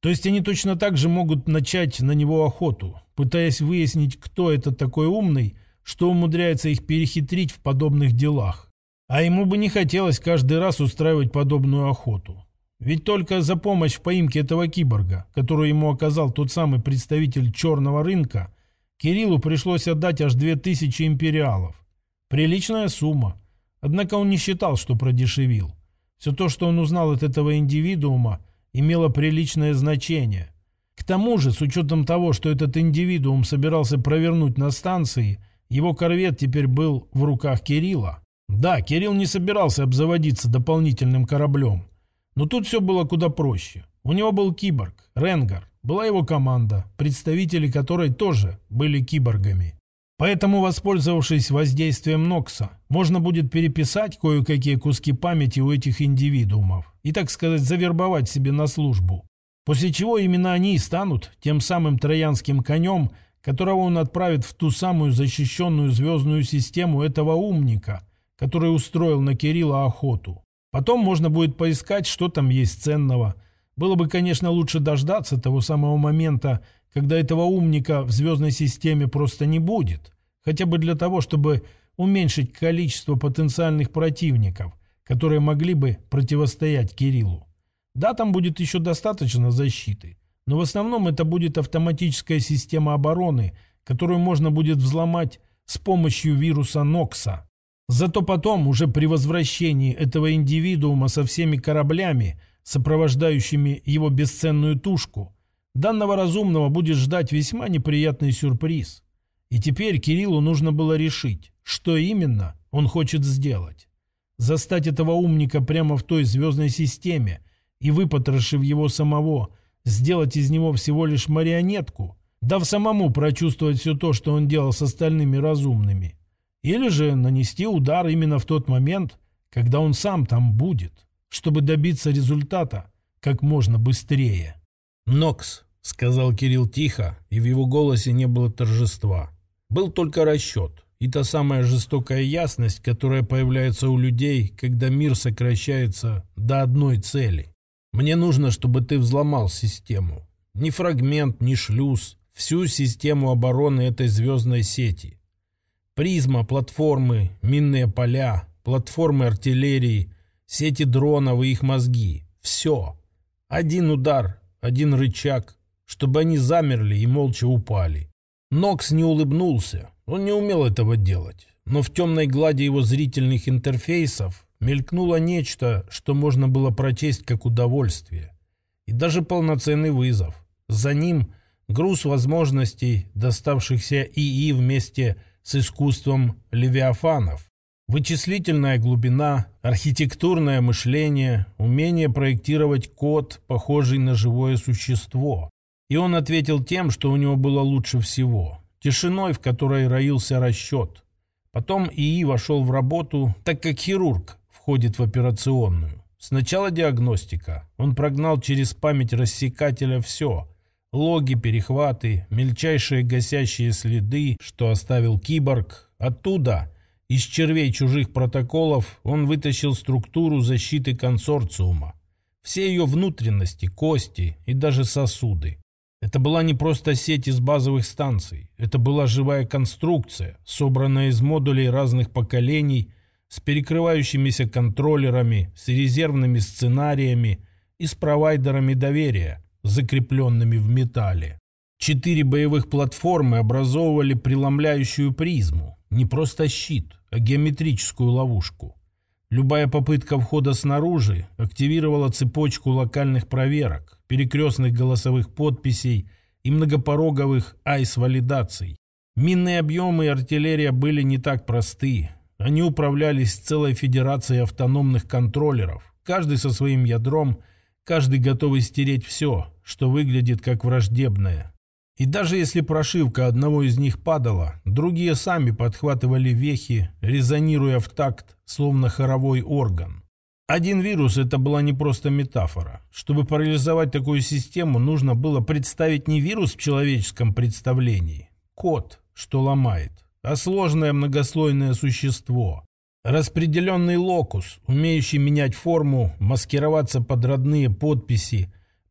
То есть они точно так же могут начать на него охоту, пытаясь выяснить, кто это такой умный, что умудряется их перехитрить в подобных делах. А ему бы не хотелось каждый раз устраивать подобную охоту. Ведь только за помощь в поимке этого киборга, которую ему оказал тот самый представитель черного рынка, Кириллу пришлось отдать аж две тысячи империалов. Приличная сумма. Однако он не считал, что продешевил. Все то, что он узнал от этого индивидуума, имело приличное значение. К тому же, с учетом того, что этот индивидуум собирался провернуть на станции, его корвет теперь был в руках Кирилла. Да, Кирилл не собирался обзаводиться дополнительным кораблем. Но тут все было куда проще. У него был киборг, Ренгар, была его команда, представители которой тоже были киборгами. Поэтому, воспользовавшись воздействием Нокса, можно будет переписать кое-какие куски памяти у этих индивидуумов и, так сказать, завербовать себе на службу. После чего именно они и станут тем самым троянским конем, которого он отправит в ту самую защищенную звездную систему этого умника, который устроил на Кирилла охоту. Потом можно будет поискать, что там есть ценного. Было бы, конечно, лучше дождаться того самого момента, когда этого умника в звездной системе просто не будет. Хотя бы для того, чтобы уменьшить количество потенциальных противников, которые могли бы противостоять Кириллу. Да, там будет еще достаточно защиты, но в основном это будет автоматическая система обороны, которую можно будет взломать с помощью вируса Нокса. Зато потом, уже при возвращении этого индивидуума со всеми кораблями, сопровождающими его бесценную тушку, данного разумного будет ждать весьма неприятный сюрприз. И теперь Кириллу нужно было решить, что именно он хочет сделать. Застать этого умника прямо в той звездной системе и, выпотрошив его самого, сделать из него всего лишь марионетку, дав самому прочувствовать все то, что он делал с остальными разумными. Или же нанести удар именно в тот момент, когда он сам там будет, чтобы добиться результата как можно быстрее. «Нокс», — сказал Кирилл тихо, и в его голосе не было торжества. Был только расчет и та самая жестокая ясность, которая появляется у людей, когда мир сокращается до одной цели. «Мне нужно, чтобы ты взломал систему. Ни фрагмент, ни шлюз, всю систему обороны этой звездной сети. Призма, платформы, минные поля, платформы артиллерии, сети дронов и их мозги. Все. Один удар, один рычаг, чтобы они замерли и молча упали». Нокс не улыбнулся. Он не умел этого делать. Но в темной глади его зрительных интерфейсов мелькнуло нечто, что можно было прочесть как удовольствие. И даже полноценный вызов. За ним груз возможностей, доставшихся ИИ вместе с искусством левиафанов. Вычислительная глубина, архитектурное мышление, умение проектировать код, похожий на живое существо. И он ответил тем, что у него было лучше всего. Тишиной, в которой роился расчет. Потом ИИ вошел в работу, так как хирург входит в операционную. Сначала диагностика. Он прогнал через память рассекателя все. Логи, перехваты, мельчайшие гасящие следы, что оставил киборг. Оттуда, из червей чужих протоколов, он вытащил структуру защиты консорциума. Все ее внутренности, кости и даже сосуды. Это была не просто сеть из базовых станций. Это была живая конструкция, собранная из модулей разных поколений, с перекрывающимися контроллерами, с резервными сценариями и с провайдерами доверия, закрепленными в металле. Четыре боевых платформы образовывали преломляющую призму, не просто щит, а геометрическую ловушку. Любая попытка входа снаружи активировала цепочку локальных проверок, перекрестных голосовых подписей и многопороговых айс-валидаций. Минные объемы и артиллерия были не так просты. Они управлялись целой федерацией автономных контроллеров, каждый со своим ядром, каждый готовый стереть все, что выглядит как враждебное. И даже если прошивка одного из них падала, другие сами подхватывали вехи, резонируя в такт, словно хоровой орган. Один вирус – это была не просто метафора. Чтобы парализовать такую систему, нужно было представить не вирус в человеческом представлении, код, что ломает, а сложное многослойное существо. Распределенный локус, умеющий менять форму, маскироваться под родные подписи,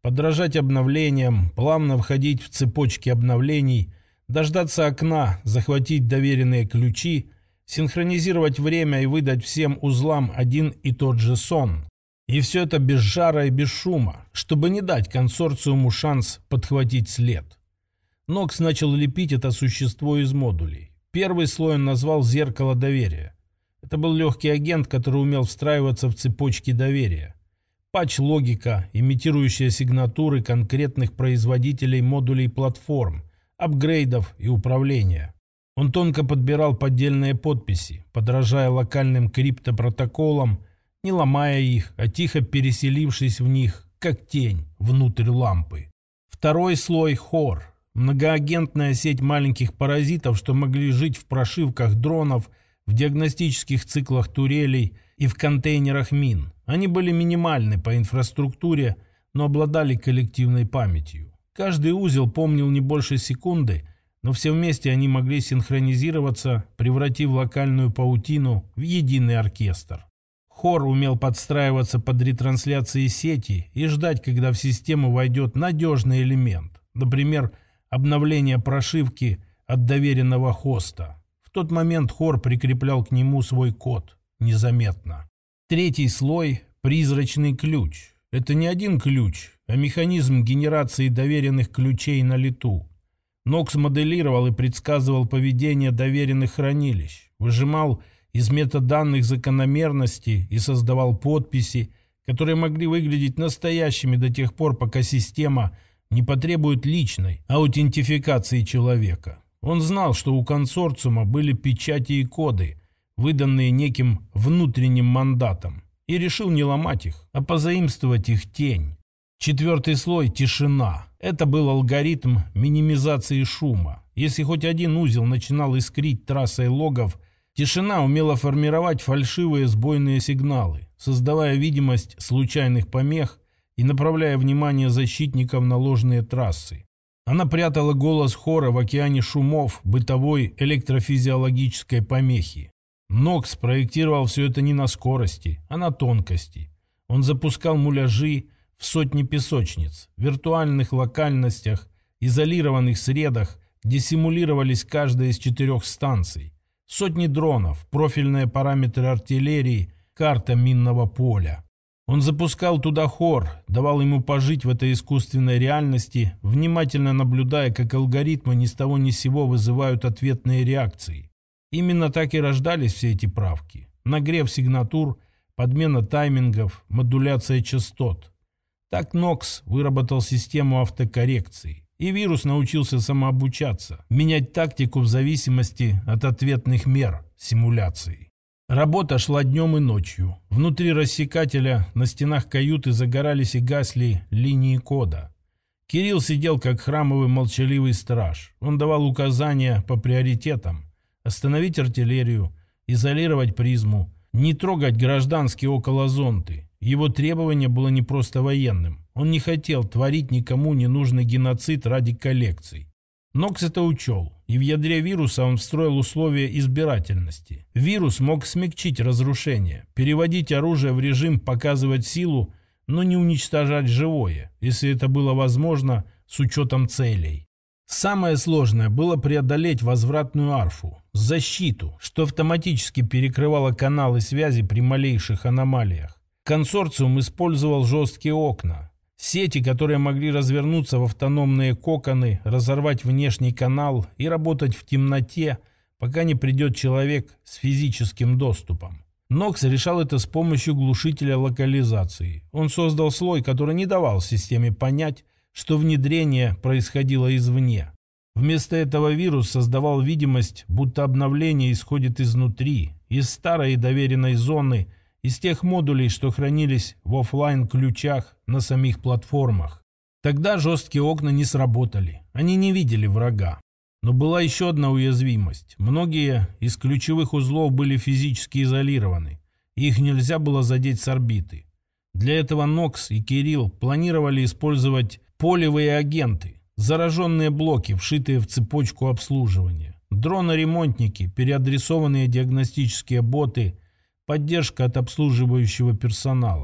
подражать обновлениям, плавно входить в цепочки обновлений, дождаться окна, захватить доверенные ключи, синхронизировать время и выдать всем узлам один и тот же сон. И все это без жара и без шума, чтобы не дать консорциуму шанс подхватить след. Нокс начал лепить это существо из модулей. Первый слой он назвал «Зеркало доверия». Это был легкий агент, который умел встраиваться в цепочки доверия. Патч-логика, имитирующая сигнатуры конкретных производителей модулей платформ, апгрейдов и управления. Он тонко подбирал поддельные подписи, подражая локальным криптопротоколам, не ломая их, а тихо переселившись в них, как тень, внутрь лампы. Второй слой – Хор. Многоагентная сеть маленьких паразитов, что могли жить в прошивках дронов, в диагностических циклах турелей и в контейнерах мин. Они были минимальны по инфраструктуре, но обладали коллективной памятью. Каждый узел помнил не больше секунды, но все вместе они могли синхронизироваться, превратив локальную паутину в единый оркестр. Хор умел подстраиваться под ретрансляции сети и ждать, когда в систему войдет надежный элемент, например, обновление прошивки от доверенного хоста. В тот момент Хор прикреплял к нему свой код незаметно. Третий слой – призрачный ключ. Это не один ключ, а механизм генерации доверенных ключей на лету. Нокс моделировал и предсказывал поведение доверенных хранилищ, выжимал из метаданных закономерности и создавал подписи, которые могли выглядеть настоящими до тех пор, пока система не потребует личной аутентификации человека. Он знал, что у консорциума были печати и коды, выданные неким внутренним мандатом, и решил не ломать их, а позаимствовать их тень. Четвертый слой – тишина. Это был алгоритм минимизации шума. Если хоть один узел начинал искрить трассой логов, тишина умела формировать фальшивые сбойные сигналы, создавая видимость случайных помех и направляя внимание защитников на ложные трассы. Она прятала голос Хора в океане шумов бытовой электрофизиологической помехи. Нокс проектировал все это не на скорости, а на тонкости. Он запускал муляжи в сотни песочниц, виртуальных локальностях, изолированных средах, где симулировались каждая из четырех станций. Сотни дронов, профильные параметры артиллерии, карта минного поля. Он запускал туда Хор, давал ему пожить в этой искусственной реальности, внимательно наблюдая, как алгоритмы ни с того ни с сего вызывают ответные реакции. Именно так и рождались все эти правки. Нагрев сигнатур, подмена таймингов, модуляция частот. Так Нокс выработал систему автокоррекции. И вирус научился самообучаться, менять тактику в зависимости от ответных мер симуляции. Работа шла днем и ночью. Внутри рассекателя на стенах каюты загорались и гасли линии кода. Кирилл сидел как храмовый молчаливый страж. Он давал указания по приоритетам. Остановить артиллерию, изолировать призму, не трогать гражданские околозонты. Его требование было не просто военным. Он не хотел творить никому ненужный геноцид ради коллекций. Нокс это учел, и в ядре вируса он встроил условия избирательности. Вирус мог смягчить разрушение, переводить оружие в режим показывать силу, но не уничтожать живое, если это было возможно с учетом целей. Самое сложное было преодолеть возвратную арфу, защиту, что автоматически перекрывало каналы связи при малейших аномалиях. Консорциум использовал жесткие окна. Сети, которые могли развернуться в автономные коконы, разорвать внешний канал и работать в темноте, пока не придет человек с физическим доступом. Нокс решал это с помощью глушителя локализации. Он создал слой, который не давал системе понять, что внедрение происходило извне. Вместо этого вирус создавал видимость, будто обновление исходит изнутри, из старой и доверенной зоны, из тех модулей, что хранились в офлайн-ключах на самих платформах. Тогда жесткие окна не сработали, они не видели врага. Но была еще одна уязвимость. Многие из ключевых узлов были физически изолированы, и их нельзя было задеть с орбиты. Для этого Нокс и Кирилл планировали использовать полевые агенты, зараженные блоки, вшитые в цепочку обслуживания, дроны-ремонтники, переадресованные диагностические боты, поддержка от обслуживающего персонала.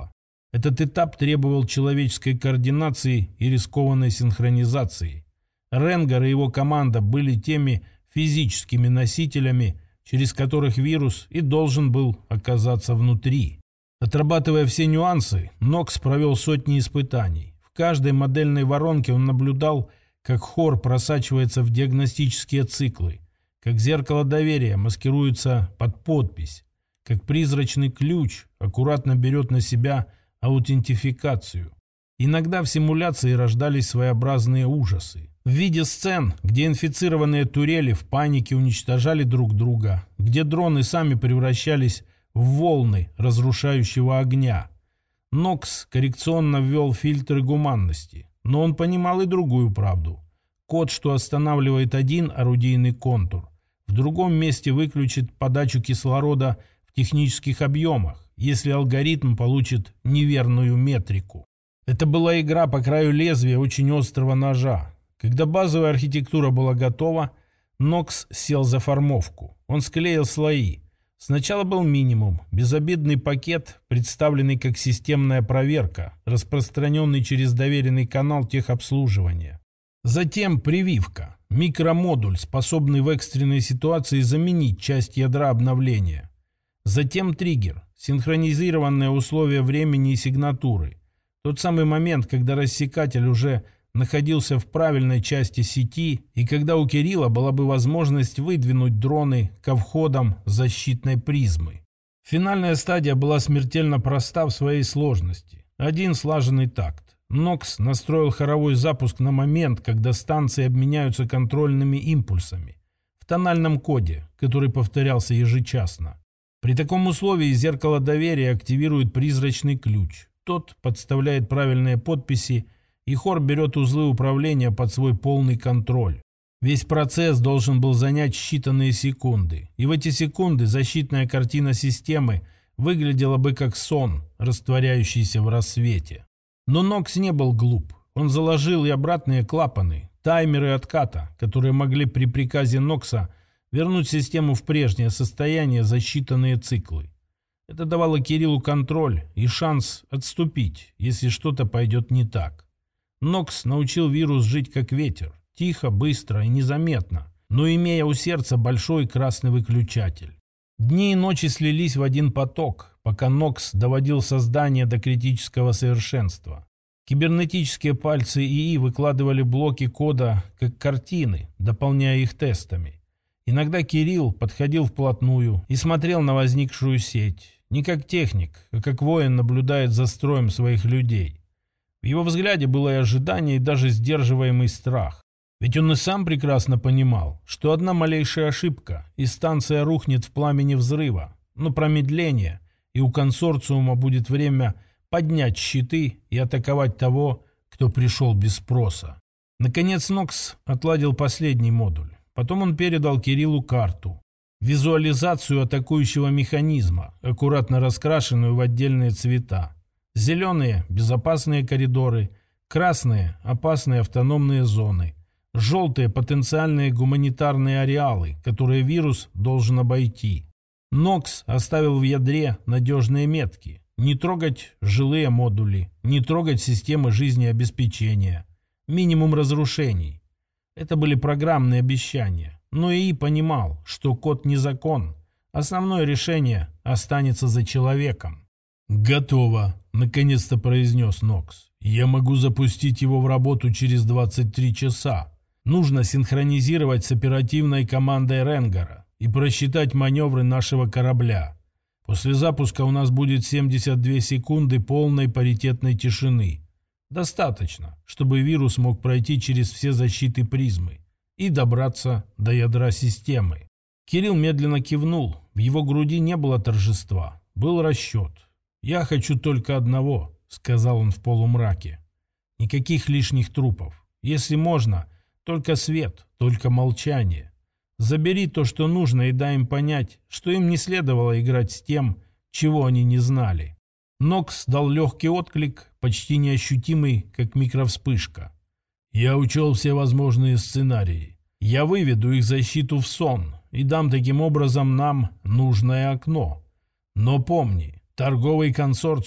Этот этап требовал человеческой координации и рискованной синхронизации. Ренгар и его команда были теми физическими носителями, через которых вирус и должен был оказаться внутри. Отрабатывая все нюансы, Нокс провел сотни испытаний. В каждой модельной воронке он наблюдал, как хор просачивается в диагностические циклы, как зеркало доверия маскируется под подпись, как призрачный ключ аккуратно берет на себя аутентификацию. Иногда в симуляции рождались своеобразные ужасы. В виде сцен, где инфицированные турели в панике уничтожали друг друга, где дроны сами превращались в волны разрушающего огня. Нокс коррекционно ввел фильтры гуманности, но он понимал и другую правду. Код, что останавливает один орудийный контур, в другом месте выключит подачу кислорода в технических объемах, если алгоритм получит неверную метрику. Это была игра по краю лезвия очень острого ножа. Когда базовая архитектура была готова, Нокс сел за формовку. Он склеил слои. Сначала был минимум, безобидный пакет, представленный как системная проверка, распространенный через доверенный канал техобслуживания. Затем прививка, микромодуль, способный в экстренной ситуации заменить часть ядра обновления. Затем триггер, синхронизированное условие времени и сигнатуры. Тот самый момент, когда рассекатель уже находился в правильной части сети и когда у Кирилла была бы возможность выдвинуть дроны ко входам защитной призмы. Финальная стадия была смертельно проста в своей сложности. Один слаженный такт. Нокс настроил хоровой запуск на момент, когда станции обменяются контрольными импульсами в тональном коде, который повторялся ежечасно. При таком условии зеркало доверия активирует призрачный ключ. Тот подставляет правильные подписи, и хор берет узлы управления под свой полный контроль. Весь процесс должен был занять считанные секунды, и в эти секунды защитная картина системы выглядела бы как сон, растворяющийся в рассвете. Но Нокс не был глуп. Он заложил и обратные клапаны, таймеры отката, которые могли при приказе Нокса вернуть систему в прежнее состояние за считанные циклы. Это давало Кириллу контроль и шанс отступить, если что-то пойдет не так. Нокс научил вирус жить как ветер, тихо, быстро и незаметно, но имея у сердца большой красный выключатель. Дни и ночи слились в один поток, пока Нокс доводил создание до критического совершенства. Кибернетические пальцы ИИ выкладывали блоки кода как картины, дополняя их тестами. Иногда Кирилл подходил вплотную и смотрел на возникшую сеть, не как техник, а как воин наблюдает за строем своих людей. В его взгляде было и ожидание, и даже сдерживаемый страх. Ведь он и сам прекрасно понимал, что одна малейшая ошибка, и станция рухнет в пламени взрыва, но промедление, и у консорциума будет время поднять щиты и атаковать того, кто пришел без спроса. Наконец Нокс отладил последний модуль. Потом он передал Кириллу карту. Визуализацию атакующего механизма, аккуратно раскрашенную в отдельные цвета. Зеленые – безопасные коридоры, красные – опасные автономные зоны, желтые – потенциальные гуманитарные ареалы, которые вирус должен обойти. Нокс оставил в ядре надежные метки. Не трогать жилые модули, не трогать системы жизнеобеспечения. Минимум разрушений. Это были программные обещания. Но ИИ понимал, что код не закон. Основное решение останется за человеком. «Готово», — наконец-то произнес Нокс. «Я могу запустить его в работу через двадцать три часа. Нужно синхронизировать с оперативной командой Ренгара и просчитать маневры нашего корабля. После запуска у нас будет семьдесят две секунды полной паритетной тишины. Достаточно, чтобы вирус мог пройти через все защиты призмы и добраться до ядра системы». Кирилл медленно кивнул. В его груди не было торжества. Был расчет. «Я хочу только одного», — сказал он в полумраке. «Никаких лишних трупов. Если можно, только свет, только молчание. Забери то, что нужно, и дай им понять, что им не следовало играть с тем, чего они не знали». Нокс дал легкий отклик, почти неощутимый, как микровспышка. «Я учел все возможные сценарии. Я выведу их защиту в сон и дам таким образом нам нужное окно. Но помни, торговый консорциум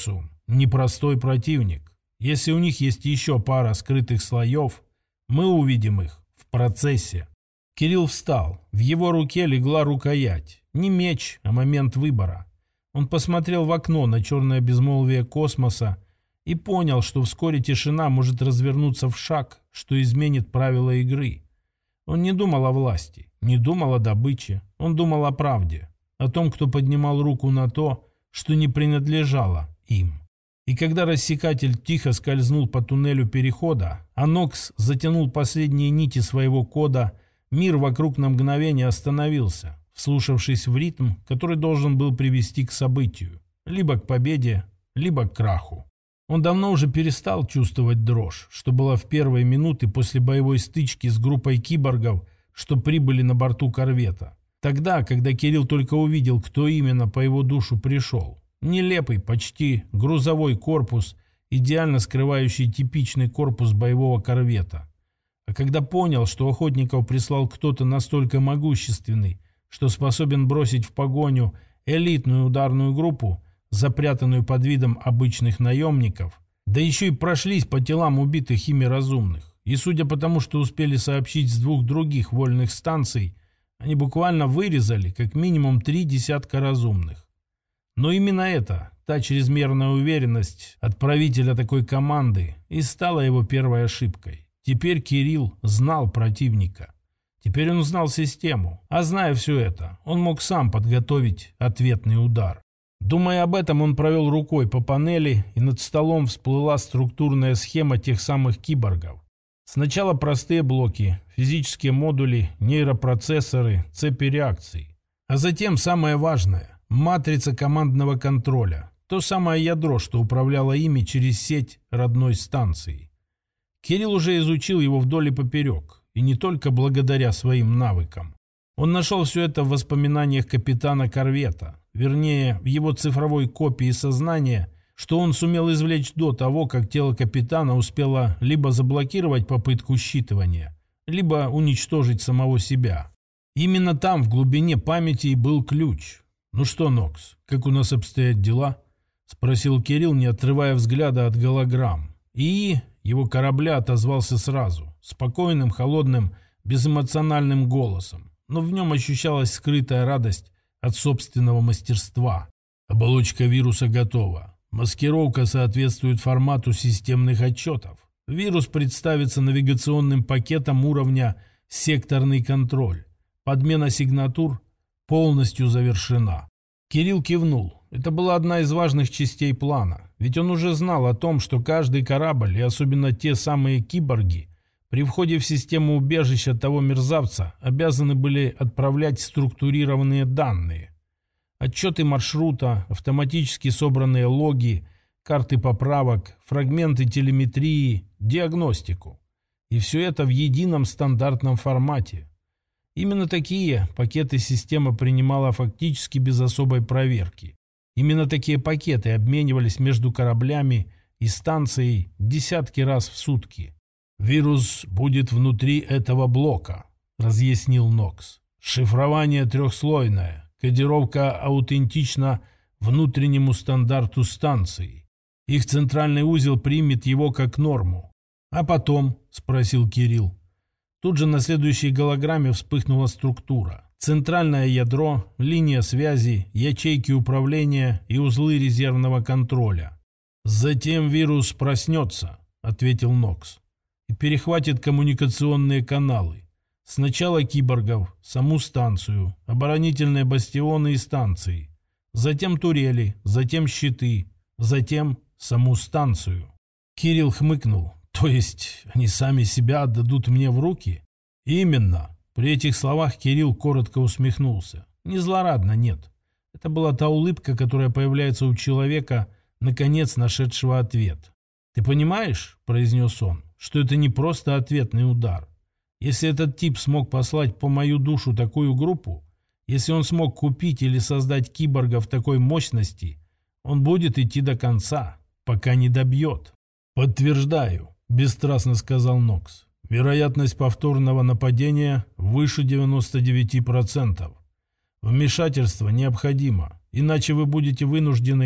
непростой противник. Если у них есть еще пара скрытых слоев, мы увидим их в процессе. Кирилл встал. В его руке легла рукоять. Не меч, а момент выбора. Он посмотрел в окно на черное безмолвие космоса и понял, что вскоре тишина может развернуться в шаг, что изменит правила игры. Он не думал о власти, не думал о добыче, он думал о правде, о том, кто поднимал руку на то, что не принадлежало им. И когда рассекатель тихо скользнул по туннелю перехода, а Нокс затянул последние нити своего кода, мир вокруг на мгновение остановился, вслушавшись в ритм, который должен был привести к событию, либо к победе, либо к краху. Он давно уже перестал чувствовать дрожь, что была в первые минуты после боевой стычки с группой киборгов, что прибыли на борту корвета. Тогда, когда Кирилл только увидел, кто именно по его душу пришел. Нелепый, почти грузовой корпус, идеально скрывающий типичный корпус боевого корвета. А когда понял, что охотников прислал кто-то настолько могущественный, что способен бросить в погоню элитную ударную группу, запрятанную под видом обычных наемников, да еще и прошлись по телам убитых ими разумных. И судя по тому, что успели сообщить с двух других вольных станций, они буквально вырезали как минимум три десятка разумных. Но именно это, та чрезмерная уверенность отправителя такой команды, и стала его первой ошибкой. Теперь Кирилл знал противника. Теперь он знал систему. А зная все это, он мог сам подготовить ответный удар. Думая об этом, он провел рукой по панели, и над столом всплыла структурная схема тех самых киборгов. Сначала простые блоки, физические модули, нейропроцессоры, цепи реакций. А затем самое важное – матрица командного контроля. То самое ядро, что управляло ими через сеть родной станции. Кирилл уже изучил его вдоль и поперек, и не только благодаря своим навыкам. Он нашел все это в воспоминаниях капитана корвета, вернее, в его цифровой копии сознания, что он сумел извлечь до того, как тело капитана успело либо заблокировать попытку считывания, либо уничтожить самого себя. Именно там, в глубине памяти, и был ключ. «Ну что, Нокс, как у нас обстоят дела?» – спросил Кирилл, не отрывая взгляда от голограмм. И его корабля отозвался сразу, спокойным, холодным, безэмоциональным голосом, но в нем ощущалась скрытая радость от собственного мастерства. Оболочка вируса готова. Маскировка соответствует формату системных отчетов. Вирус представится навигационным пакетом уровня «Секторный контроль». Подмена сигнатур полностью завершена. Кирилл кивнул. Это была одна из важных частей плана. Ведь он уже знал о том, что каждый корабль, и особенно те самые киборги, при входе в систему убежища того мерзавца обязаны были отправлять структурированные данные. Отчеты маршрута, автоматически собранные логи, карты поправок, фрагменты телеметрии, диагностику. И все это в едином стандартном формате. Именно такие пакеты система принимала фактически без особой проверки. Именно такие пакеты обменивались между кораблями и станцией десятки раз в сутки. «Вирус будет внутри этого блока», — разъяснил Нокс. «Шифрование трехслойное, кодировка аутентична внутреннему стандарту станции. Их центральный узел примет его как норму». «А потом?» — спросил Кирилл. Тут же на следующей голограмме вспыхнула структура. Центральное ядро, линия связи, ячейки управления и узлы резервного контроля. «Затем вирус проснется», — ответил Нокс, «и перехватит коммуникационные каналы. Сначала киборгов, саму станцию, оборонительные бастионы и станции, затем турели, затем щиты, затем саму станцию». Кирилл хмыкнул. «То есть они сами себя отдадут мне в руки?» «Именно». При этих словах Кирилл коротко усмехнулся. Не злорадно, нет. Это была та улыбка, которая появляется у человека, наконец нашедшего ответ. «Ты понимаешь, — произнес он, — что это не просто ответный удар. Если этот тип смог послать по мою душу такую группу, если он смог купить или создать киборгов такой мощности, он будет идти до конца, пока не добьет». «Подтверждаю», — бесстрастно сказал Нокс. «Вероятность повторного нападения выше девяноста девяти процентов. Вмешательство необходимо, иначе вы будете вынуждены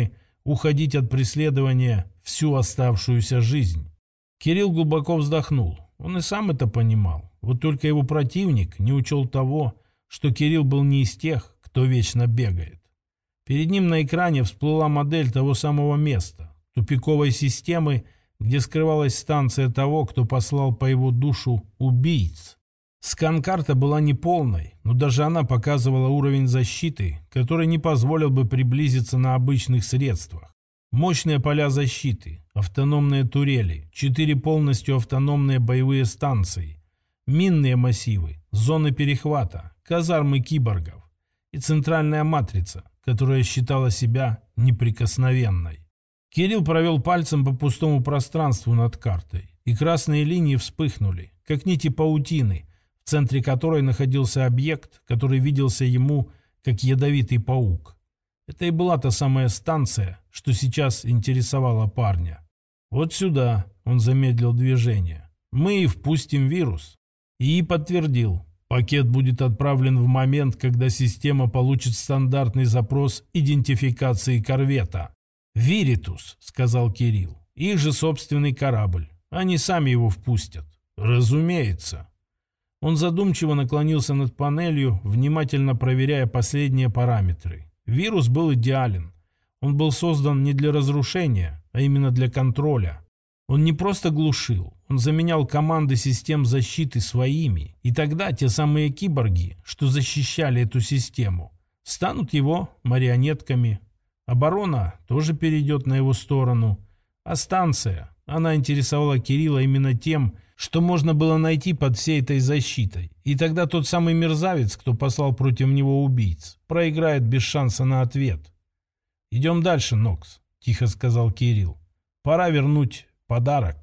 уходить от преследования всю оставшуюся жизнь. Кирилл глубоко вздохнул. Он и сам это понимал. Вот только его противник не учел того, что Кирилл был не из тех, кто вечно бегает. Перед ним на экране всплыла модель того самого места, тупиковой системы, где скрывалась станция того, кто послал по его душу убийц. Скан-карта была неполной, но даже она показывала уровень защиты, который не позволил бы приблизиться на обычных средствах. Мощные поля защиты, автономные турели, четыре полностью автономные боевые станции, минные массивы, зоны перехвата, казармы киборгов и центральная матрица, которая считала себя неприкосновенной. Кирилл провел пальцем по пустому пространству над картой, и красные линии вспыхнули, как нити паутины, в центре которой находился объект, который виделся ему как ядовитый паук. Это и была та самая станция, что сейчас интересовала парня. «Вот сюда», — он замедлил движение, — «мы и впустим вирус». И подтвердил, пакет будет отправлен в момент, когда система получит стандартный запрос идентификации корвета. «Виритус», — сказал Кирилл, — «их же собственный корабль. Они сами его впустят». «Разумеется». Он задумчиво наклонился над панелью, внимательно проверяя последние параметры. Вирус был идеален. Он был создан не для разрушения, а именно для контроля. Он не просто глушил, он заменял команды систем защиты своими. И тогда те самые киборги, что защищали эту систему, станут его марионетками. Оборона тоже перейдет на его сторону. А станция, она интересовала Кирилла именно тем, что можно было найти под всей этой защитой. И тогда тот самый мерзавец, кто послал против него убийц, проиграет без шанса на ответ. «Идем дальше, Нокс», — тихо сказал Кирилл. «Пора вернуть подарок».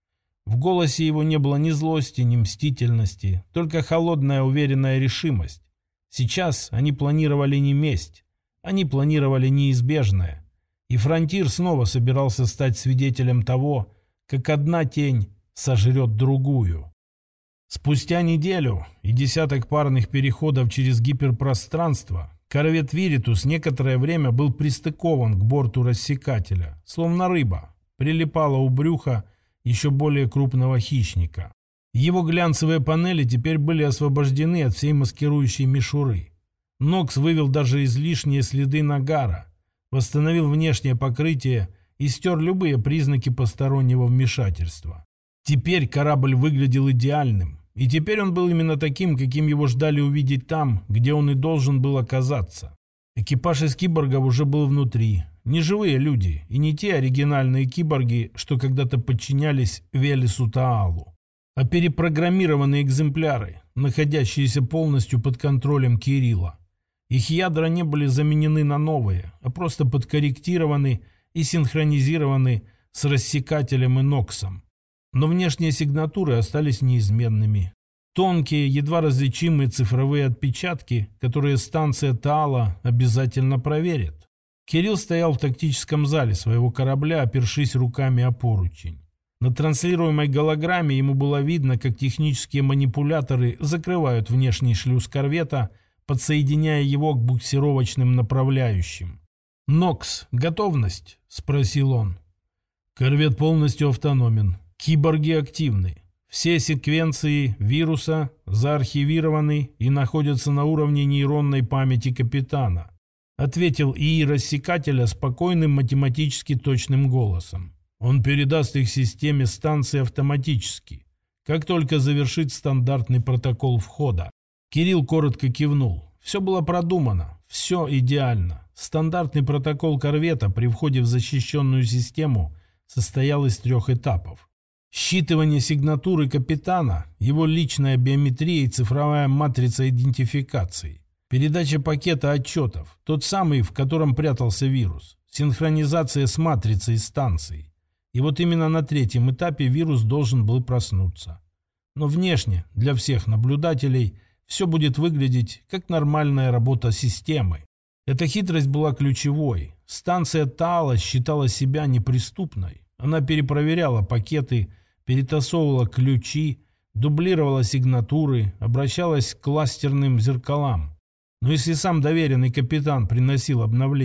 В голосе его не было ни злости, ни мстительности, только холодная уверенная решимость. Сейчас они планировали не месть, они планировали неизбежное. И Фронтир снова собирался стать свидетелем того, как одна тень сожрет другую. Спустя неделю и десяток парных переходов через гиперпространство корвет «Виритус» некоторое время был пристыкован к борту рассекателя, словно рыба, прилипала у брюха еще более крупного хищника. Его глянцевые панели теперь были освобождены от всей маскирующей мишуры. Нокс вывел даже излишние следы нагара, восстановил внешнее покрытие и стер любые признаки постороннего вмешательства. Теперь корабль выглядел идеальным, и теперь он был именно таким, каким его ждали увидеть там, где он и должен был оказаться. Экипаж из киборгов уже был внутри. Не живые люди, и не те оригинальные киборги, что когда-то подчинялись Велесу Таалу, а перепрограммированные экземпляры, находящиеся полностью под контролем Кирилла. Их ядра не были заменены на новые, а просто подкорректированы и синхронизированы с рассекателем и Ноксом. Но внешние сигнатуры остались неизменными. Тонкие, едва различимые цифровые отпечатки, которые станция Таала обязательно проверит. Кирилл стоял в тактическом зале своего корабля, опершись руками о поручень. На транслируемой голограмме ему было видно, как технические манипуляторы закрывают внешний шлюз корвета, подсоединяя его к буксировочным направляющим. «Нокс, готовность?» – спросил он. «Корвет полностью автономен. Киборги активны. Все секвенции вируса заархивированы и находятся на уровне нейронной памяти капитана», ответил ИИ рассекателя спокойным математически точным голосом. «Он передаст их системе станции автоматически, как только завершит стандартный протокол входа». Кирилл коротко кивнул. Все было продумано, все идеально. Стандартный протокол корвета при входе в защищенную систему состоял из трех этапов. Считывание сигнатуры капитана, его личная биометрия и цифровая матрица идентификации. Передача пакета отчетов, тот самый, в котором прятался вирус. Синхронизация с матрицей станции. И вот именно на третьем этапе вирус должен был проснуться. Но внешне, для всех наблюдателей, все будет выглядеть как нормальная работа системы. Эта хитрость была ключевой. Станция Таала считала себя неприступной. Она перепроверяла пакеты, перетасовывала ключи, дублировала сигнатуры, обращалась к кластерным зеркалам. Но если сам доверенный капитан приносил обновление,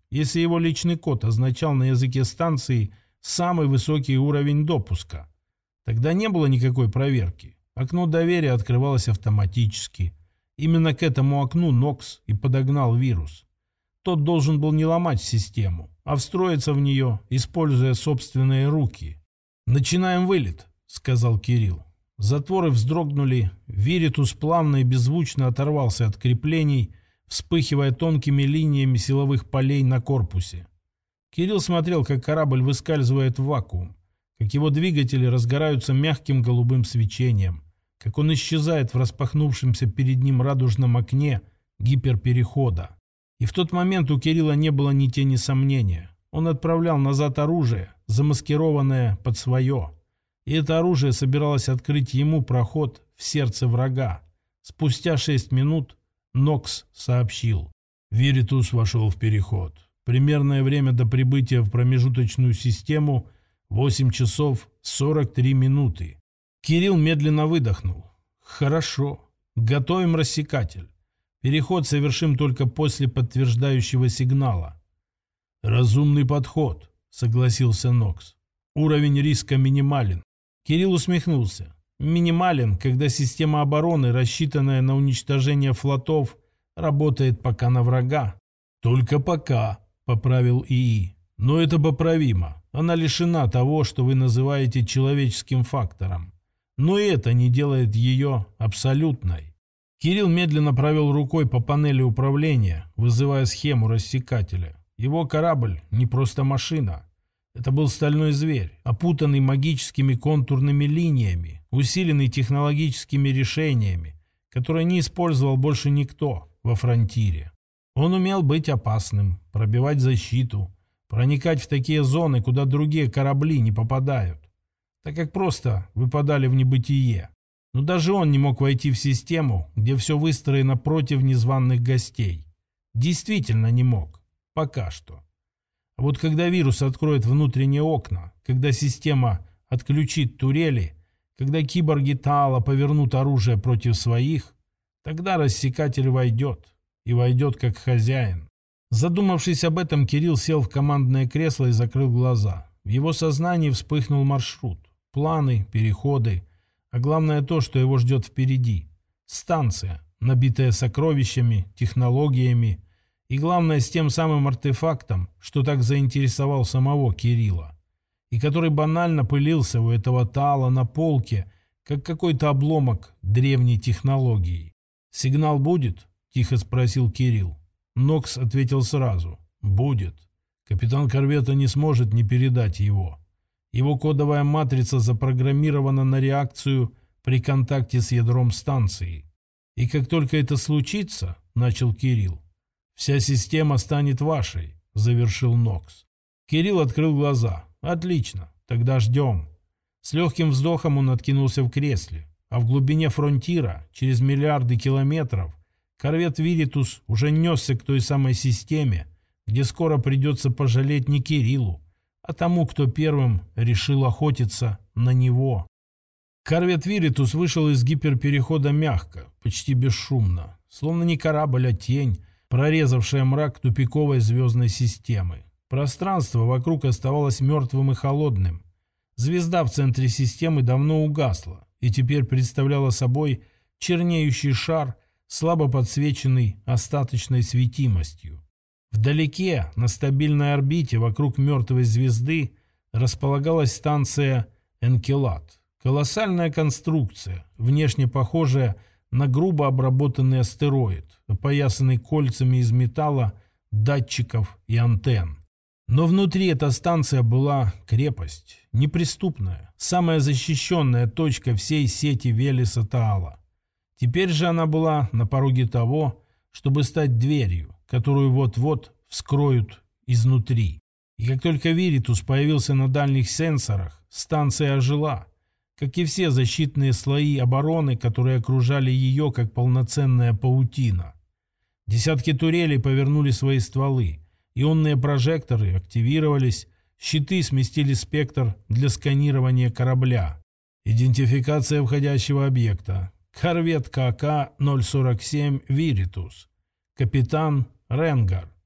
если его личный код означал на языке станции самый высокий уровень допуска? Тогда не было никакой проверки. Окно доверия открывалось автоматически. Именно к этому окну Нокс и подогнал вирус. Тот должен был не ломать систему, а встроиться в нее, используя собственные руки. «Начинаем вылет», — сказал Кирилл. Затворы вздрогнули, Виритус плавно и беззвучно оторвался от креплений, вспыхивая тонкими линиями силовых полей на корпусе. Кирилл смотрел, как корабль выскальзывает в вакуум, как его двигатели разгораются мягким голубым свечением, как он исчезает в распахнувшемся перед ним радужном окне гиперперехода. И в тот момент у Кирилла не было ни тени сомнения. Он отправлял назад оружие, замаскированное под свое. И это оружие собиралось открыть ему проход в сердце врага. Спустя шесть минут Нокс сообщил. Виритус вошел в переход. Примерное время до прибытия в промежуточную систему восемь часов сорок три минуты. Кирилл медленно выдохнул. Хорошо. Готовим рассекатель. Переход совершим только после подтверждающего сигнала. Разумный подход, согласился Нокс. Уровень риска минимален. Кирилл усмехнулся. Минимален, когда система обороны, рассчитанная на уничтожение флотов, работает пока на врага. Только пока, поправил ИИ. Но это поправимо. Она лишена того, что вы называете человеческим фактором. Но и это не делает ее абсолютной. Кирилл медленно провел рукой по панели управления, вызывая схему рассекателя. Его корабль не просто машина. Это был стальной зверь, опутанный магическими контурными линиями, усиленный технологическими решениями, которые не использовал больше никто во фронтире. Он умел быть опасным, пробивать защиту, проникать в такие зоны, куда другие корабли не попадают, так как просто выпадали в небытие. Но даже он не мог войти в систему, где все выстроено против незваных гостей. Действительно не мог. Пока что. А вот когда вирус откроет внутренние окна, когда система отключит турели, когда киборги Таала повернут оружие против своих, тогда рассекатель войдет. И войдет как хозяин. Задумавшись об этом, Кирилл сел в командное кресло и закрыл глаза. В его сознании вспыхнул маршрут. Планы, переходы. А главное то, что его ждет впереди. Станция, набитая сокровищами, технологиями. И главное, с тем самым артефактом, что так заинтересовал самого Кирилла. И который банально пылился у этого Таала на полке, как какой-то обломок древней технологии. «Сигнал будет?» – тихо спросил Кирилл. Нокс ответил сразу. «Будет. Капитан корвета не сможет не передать его. Его кодовая матрица запрограммирована на реакцию при контакте с ядром станции. И как только это случится, — начал Кирилл, — вся система станет вашей, — завершил Нокс. Кирилл открыл глаза. Отлично, тогда ждем. С легким вздохом он откинулся в кресле, а в глубине фронтира, через миллиарды километров, корвет Виритус уже несся к той самой системе, где скоро придется пожалеть не Кириллу, а тому, кто первым решил охотиться на него. Корвет Виритус вышел из гиперперехода мягко, почти бесшумно, словно не корабль, а тень, прорезавшая мрак тупиковой звездной системы. Пространство вокруг оставалось мертвым и холодным. Звезда в центре системы давно угасла и теперь представляла собой чернеющий шар, слабо подсвеченный остаточной светимостью. Вдалеке, на стабильной орбите вокруг мертвой звезды, располагалась станция Энкелад. Колоссальная конструкция, внешне похожая на грубо обработанный астероид, опоясанный кольцами из металла, датчиков и антенн. Но внутри эта станция была крепость, неприступная, самая защищенная точка всей сети Велеса Таала. Теперь же она была на пороге того, чтобы стать дверью, которую вот-вот вскроют изнутри. И как только Виритус появился на дальних сенсорах, станция ожила, как и все защитные слои обороны, которые окружали ее как полноценная паутина. Десятки турелей повернули свои стволы, ионные прожекторы активировались, щиты сместили спектр для сканирования корабля. Идентификация входящего объекта. Корвет ка ка ноль сорок семь «Виритус». Капитан Ренгар.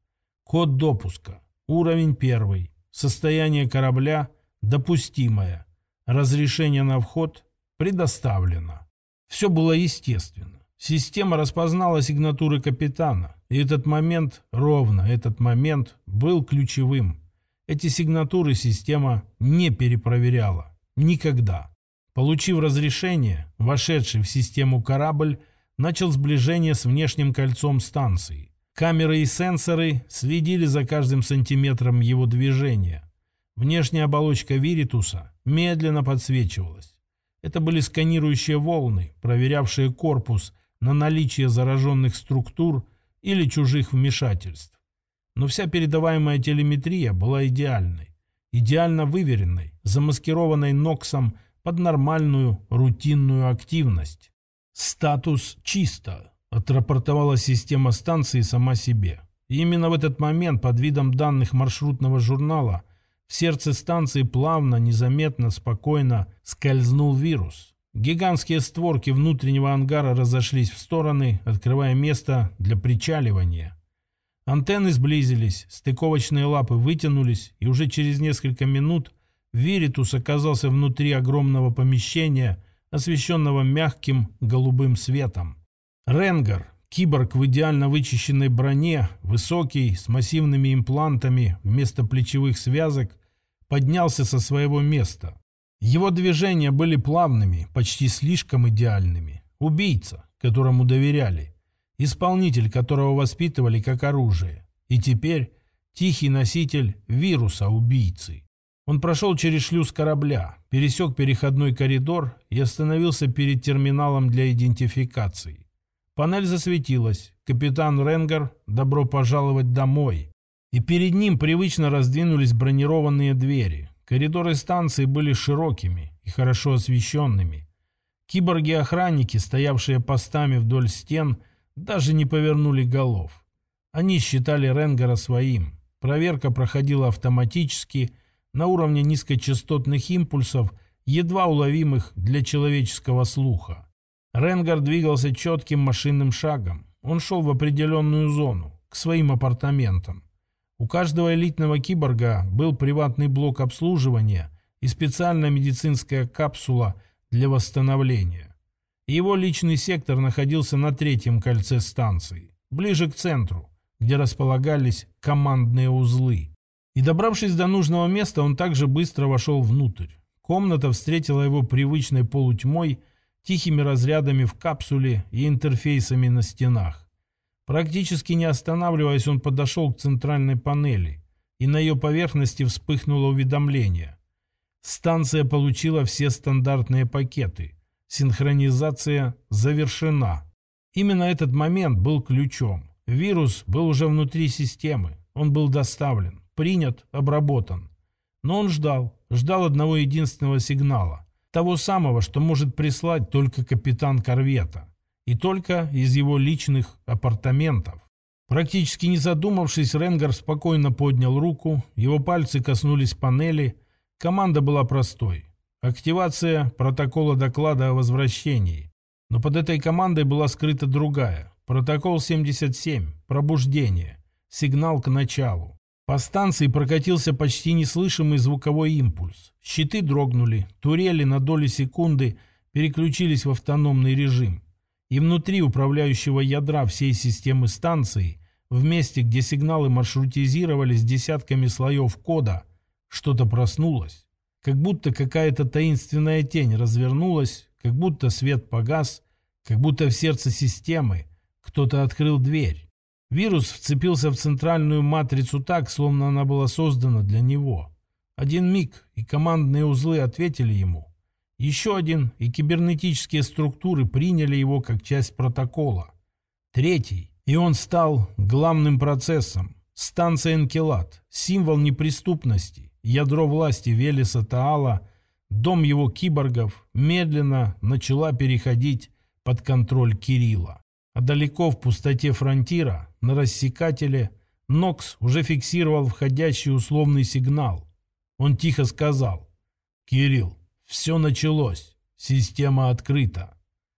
Код допуска. Уровень первый. Состояние корабля допустимое. Разрешение на вход предоставлено. Все было естественно. Система распознала сигнатуры капитана, и этот момент, ровно этот момент, был ключевым. Эти сигнатуры система не перепроверяла. Никогда. Получив разрешение, вошедший в систему корабль начал сближение с внешним кольцом станции. Камеры и сенсоры следили за каждым сантиметром его движения. Внешняя оболочка Виритуса медленно подсвечивалась. Это были сканирующие волны, проверявшие корпус на наличие зараженных структур или чужих вмешательств. Но вся передаваемая телеметрия была идеальной, идеально выверенной, замаскированной Ноксом под нормальную рутинную активность. «Статус чисто», — отрапортовала система станции сама себе. И именно в этот момент, под видом данных маршрутного журнала, в сердце станции плавно, незаметно, спокойно скользнул вирус. Гигантские створки внутреннего ангара разошлись в стороны, открывая место для причаливания. Антенны сблизились, стыковочные лапы вытянулись, и уже через несколько минут Виритус оказался внутри огромного помещения, освещенного мягким голубым светом. Ренгар, киборг в идеально вычищенной броне, высокий, с массивными имплантами вместо плечевых связок, поднялся со своего места. Его движения были плавными, почти слишком идеальными. Убийца, которому доверяли. Исполнитель, которого воспитывали как оружие. И теперь тихий носитель вируса убийцы. Он прошел через шлюз корабля, пересек переходной коридор и остановился перед терминалом для идентификации. Панель засветилась. Капитан Ренгар, добро пожаловать домой. И перед ним привычно раздвинулись бронированные двери. Коридоры станции были широкими и хорошо освещенными. Киборги-охранники, стоявшие постами вдоль стен, даже не повернули голов. Они считали Ренгара своим. Проверка проходила автоматически, на уровне низкочастотных импульсов, едва уловимых для человеческого слуха. Ренгар двигался четким машинным шагом. Он шел в определенную зону, к своим апартаментам. У каждого элитного киборга был приватный блок обслуживания и специальная медицинская капсула для восстановления. Его личный сектор находился на третьем кольце станции, ближе к центру, где располагались командные узлы. И, добравшись до нужного места, он также быстро вошел внутрь. Комната встретила его привычной полутьмой, тихими разрядами в капсуле и интерфейсами на стенах. Практически не останавливаясь, он подошел к центральной панели, и на ее поверхности вспыхнуло уведомление. Станция получила все стандартные пакеты. Синхронизация завершена. Именно этот момент был ключом. Вирус был уже внутри системы. Он был доставлен, принят, обработан. Но он ждал, ждал одного единственного сигнала. Того самого, что может прислать только капитан корвета. И только из его личных апартаментов. Практически не задумавшись, Ренгар спокойно поднял руку, его пальцы коснулись панели. Команда была простой. Активация протокола доклада о возвращении. Но под этой командой была скрыта другая. Протокол семьдесят семь. Пробуждение. Сигнал к началу. По станции прокатился почти неслышимый звуковой импульс. Щиты дрогнули, турели на доли секунды переключились в автономный режим. И внутри управляющего ядра всей системы станции, в месте, где сигналы маршрутизировались десятками слоев кода, что-то проснулось. Как будто какая-то таинственная тень развернулась, как будто свет погас, как будто в сердце системы кто-то открыл дверь. Вирус вцепился в центральную матрицу так, словно она была создана для него. Один миг, и командные узлы ответили ему. Еще один, и кибернетические структуры приняли его как часть протокола. Третий, и он стал главным процессом. Станция Энкелад, символ неприступности, ядро власти Велеса Таала, дом его киборгов, медленно начала переходить под контроль Кирилла. А далеко в пустоте фронтира, на рассекателе, Нокс уже фиксировал входящий условный сигнал. Он тихо сказал: «Кирилл, все началось. Система открыта».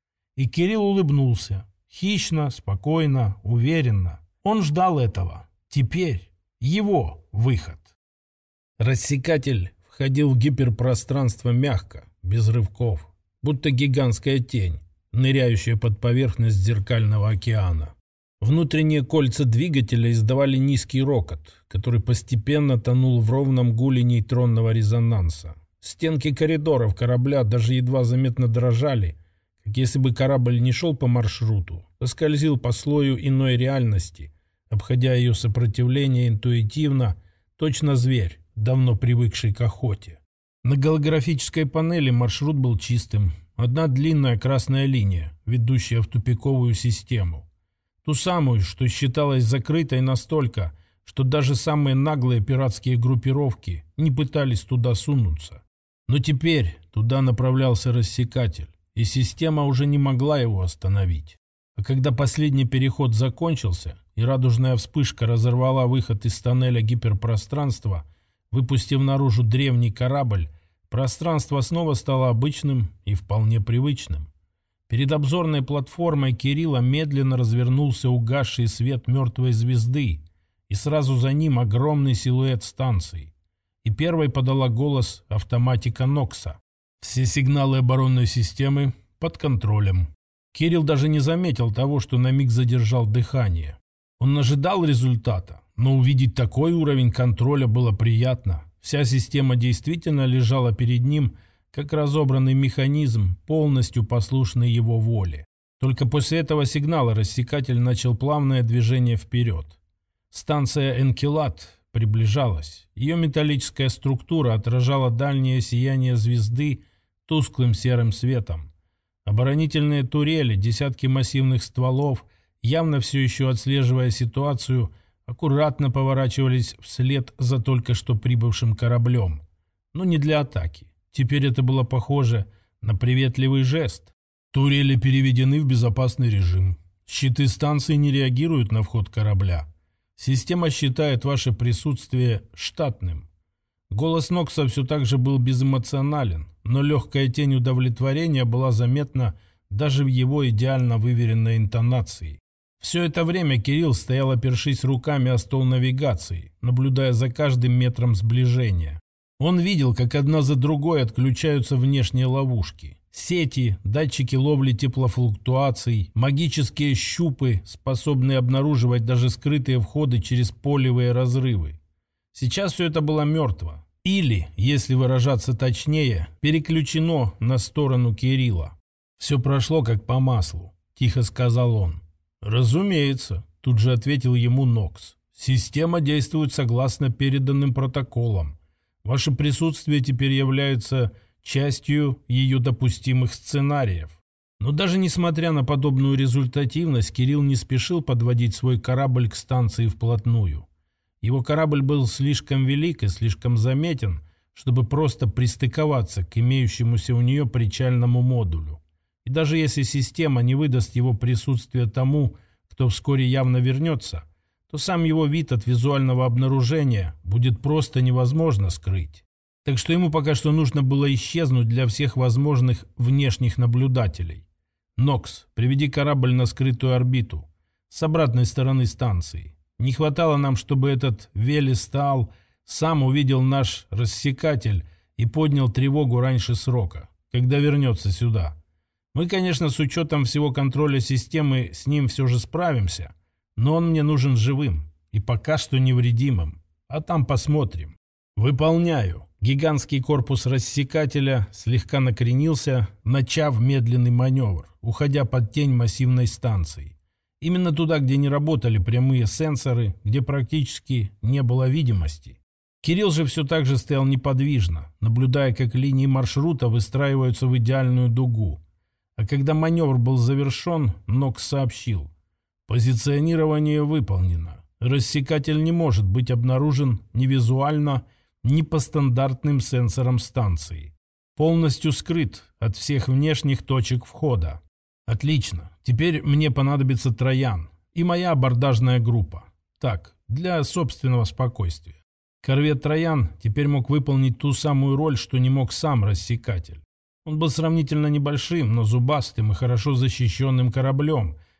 И Кирилл улыбнулся. Хищно, спокойно, уверенно. Он ждал этого. Теперь, Его выход. Рассекатель входил в гиперпространство мягко, без рывков, будто гигантская тень, ныряющая под поверхность зеркального океана. Внутренние кольца двигателя издавали низкий рокот, который постепенно тонул в ровном гуле нейтронного резонанса. Стенки коридоров корабля даже едва заметно дрожали, как если бы корабль не шел по маршруту, а скользил по слою иной реальности, обходя ее сопротивление интуитивно, точно зверь, давно привыкший к охоте. На голографической панели маршрут был чистым. Одна длинная красная линия, ведущая в тупиковую систему. Ту самую, что считалась закрытой настолько, что даже самые наглые пиратские группировки не пытались туда сунуться. Но теперь туда направлялся рассекатель, и система уже не могла его остановить. А когда последний переход закончился, и радужная вспышка разорвала выход из тоннеля гиперпространства, выпустив наружу древний корабль, пространство снова стало обычным и вполне привычным. Перед обзорной платформой Кирилла медленно развернулся угасший свет мертвой звезды, и сразу за ним огромный силуэт станции. И первой подала голос автоматика Нокса. Все сигналы оборонной системы под контролем. Кирилл даже не заметил того, что на миг задержал дыхание. Он ожидал результата, но увидеть такой уровень контроля было приятно. Вся система действительно лежала перед ним, как разобранный механизм, полностью послушный его воле. Только после этого сигнала рассекатель начал плавное движение вперед. Станция Энкелад приближалась. Ее металлическая структура отражала дальнее сияние звезды тусклым серым светом. Оборонительные турели, десятки массивных стволов, явно все еще отслеживая ситуацию, аккуратно поворачивались вслед за только что прибывшим кораблем. Но не для атаки. Теперь это было похоже на приветливый жест. Турели переведены в безопасный режим. Щиты станции не реагируют на вход корабля. Система считает ваше присутствие штатным. Голос Нокса все так же был безэмоционален, но легкая тень удовлетворения была заметна даже в его идеально выверенной интонации. Все это время Кирилл стоял, опершись руками о стол навигации, наблюдая за каждым метром сближения. Он видел, как одна за другой отключаются внешние ловушки. Сети, датчики ловли теплофлуктуаций, магические щупы, способные обнаруживать даже скрытые входы через полевые разрывы. Сейчас все это было мертво. Или, если выражаться точнее, переключено на сторону Кирилла. «Все прошло как по маслу», – тихо сказал он. «Разумеется», – тут же ответил ему Нокс. «Система действует согласно переданным протоколам. Ваше присутствие теперь является частью ее допустимых сценариев». Но даже несмотря на подобную результативность, Кирилл не спешил подводить свой корабль к станции вплотную. Его корабль был слишком велик и слишком заметен, чтобы просто пристыковаться к имеющемуся у нее причальному модулю. И даже если система не выдаст его присутствие тому, кто вскоре явно вернется, то сам его вид от визуального обнаружения будет просто невозможно скрыть. Так что ему пока что нужно было исчезнуть для всех возможных внешних наблюдателей. «Нокс, приведи корабль на скрытую орбиту, с обратной стороны станции. Не хватало нам, чтобы этот Велестал сам увидел наш рассекатель и поднял тревогу раньше срока, когда вернется сюда. Мы, конечно, с учетом всего контроля системы с ним все же справимся, но он мне нужен живым и пока что невредимым. А там посмотрим». «Выполняю». Гигантский корпус рассекателя слегка накренился, начав медленный маневр, уходя под тень массивной станции. Именно туда, где не работали прямые сенсоры, где практически не было видимости. Кирилл же все так же стоял неподвижно, наблюдая, как линии маршрута выстраиваются в идеальную дугу. А когда маневр был завершен, Нокс сообщил: «Позиционирование выполнено. Рассекатель не может быть обнаружен ни визуально, ни по стандартным сенсорам станции. Полностью скрыт от всех внешних точек входа». «Отлично. Теперь мне понадобится Троян и моя абордажная группа. Так, для собственного спокойствия». Корвет Троян теперь мог выполнить ту самую роль, что не мог сам рассекатель. Он был сравнительно небольшим, но зубастым и хорошо защищенным кораблем,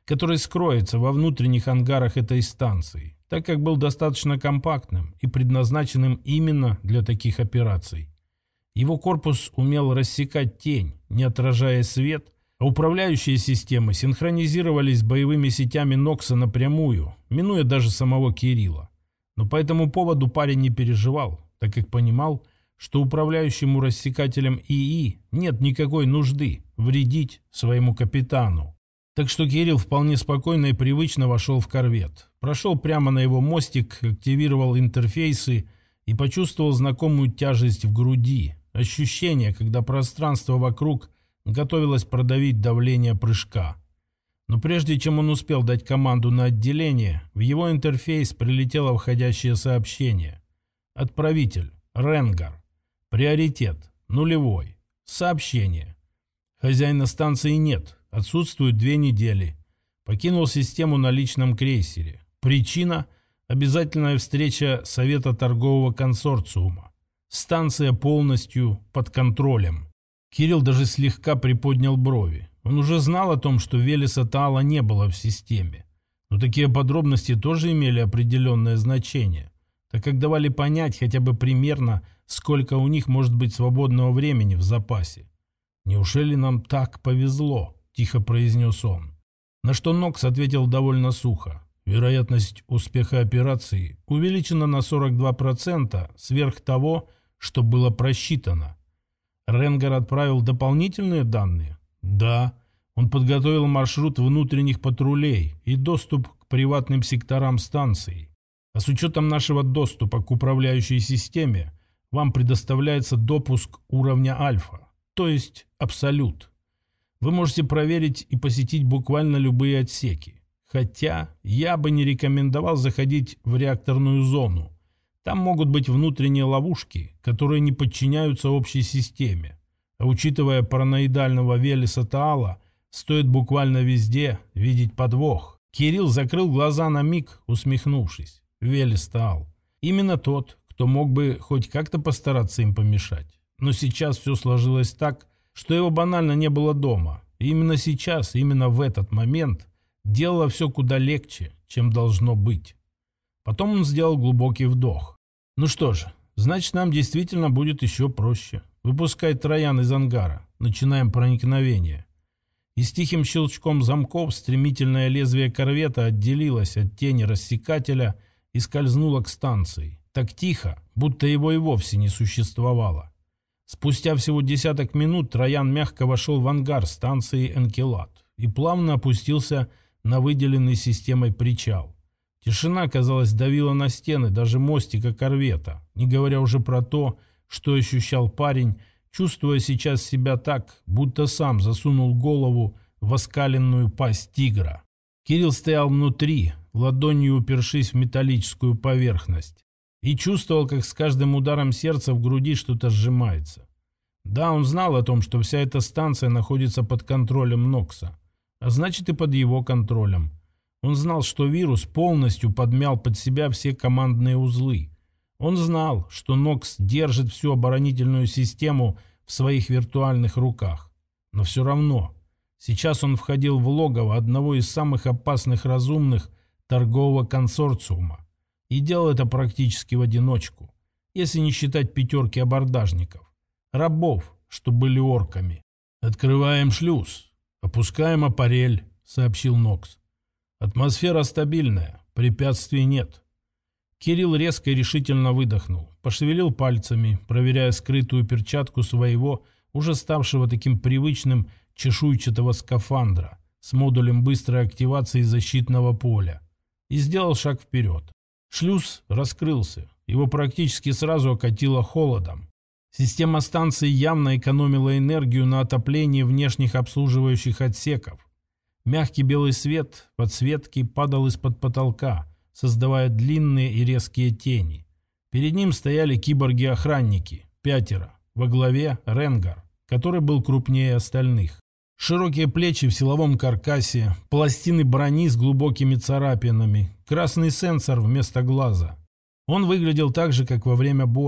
который скроется во внутренних ангарах этой станции, так как был достаточно компактным и предназначенным именно для таких операций. Его корпус умел рассекать тень, не отражая свет, а управляющие системы синхронизировались с боевыми сетями Нокса напрямую, минуя даже самого Кирилла. Но по этому поводу парень не переживал, так как понимал, что управляющему рассекателем ИИ нет никакой нужды вредить своему капитану. Так что Кирилл вполне спокойно и привычно вошел в корвет, прошел прямо на его мостик, активировал интерфейсы и почувствовал знакомую тяжесть в груди, ощущение, когда пространство вокруг готовилось продавить давление прыжка. Но прежде чем он успел дать команду на отделение, в его интерфейс прилетело входящее сообщение. Отправитель. Ренгар. Приоритет. Нулевой. Сообщение. Хозяина станции нет. Отсутствует две недели. Покинул систему на личном крейсере. Причина – обязательная встреча Совета торгового консорциума. Станция полностью под контролем. Кирилл даже слегка приподнял брови. Он уже знал о том, что Велеса Таала не было в системе. Но такие подробности тоже имели определенное значение, так как давали понять хотя бы примерно, сколько у них может быть свободного времени в запасе. «Неужели нам так повезло?» – тихо произнес он. На что Нокс ответил довольно сухо. Вероятность успеха операции увеличена на сорок два процента сверх того, что было просчитано. Ренгар отправил дополнительные данные? Да. Он подготовил маршрут внутренних патрулей и доступ к приватным секторам станции. А с учетом нашего доступа к управляющей системе, вам предоставляется допуск уровня альфа, то есть абсолют. Вы можете проверить и посетить буквально любые отсеки. Хотя я бы не рекомендовал заходить в реакторную зону. Там могут быть внутренние ловушки, которые не подчиняются общей системе. А учитывая параноидального Велеса Таала, стоит буквально везде видеть подвох. Кирилл закрыл глаза на миг, усмехнувшись. Велес Таал. Именно тот, кто мог бы хоть как-то постараться им помешать. Но сейчас все сложилось так, что его банально не было дома. И именно сейчас, именно в этот момент, делало все куда легче, чем должно быть. Потом он сделал глубокий вдох. Ну что же, значит, нам действительно будет еще проще. Выпускай Троян из ангара. Начинаем проникновение. И с тихим щелчком замков стремительное лезвие корвета отделилось от тени рассекателя и скользнуло к станции. Так тихо, будто его и вовсе не существовало. Спустя всего десяток минут Троян мягко вошел в ангар станции Энкелад и плавно опустился на выделенный системой причал. Тишина, казалось, давила на стены даже мостика корвета, не говоря уже про то, что ощущал парень, чувствуя сейчас себя так, будто сам засунул голову в оскаленную пасть тигра. Кирилл стоял внутри, ладонью упершись в металлическую поверхность, и чувствовал, как с каждым ударом сердца в груди что-то сжимается. Да, он знал о том, что вся эта станция находится под контролем Нокса, а значит и под его контролем. Он знал, что вирус полностью подмял под себя все командные узлы. Он знал, что Нокс держит всю оборонительную систему в своих виртуальных руках. Но все равно, сейчас он входил в логово одного из самых опасных разумных торгового консорциума. И делал это практически в одиночку, если не считать пятерки абордажников. Рабов, что были орками. «Открываем шлюз. Опускаем аппарель», — сообщил Нокс. «Атмосфера стабильная, препятствий нет». Кирилл резко и решительно выдохнул, пошевелил пальцами, проверяя скрытую перчатку своего, уже ставшего таким привычным чешуйчатого скафандра с модулем быстрой активации защитного поля, и сделал шаг вперед. Шлюз раскрылся, его практически сразу окатило холодом. Система станции явно экономила энергию на отоплении внешних обслуживающих отсеков. Мягкий белый свет подсветки падал из-под потолка, создавая длинные и резкие тени. Перед ним стояли киборги-охранники, пятеро, во главе Ренгар, который был крупнее остальных. Широкие плечи в силовом каркасе, пластины брони с глубокими царапинами, красный сенсор вместо глаза. Он выглядел так же, как во время боя.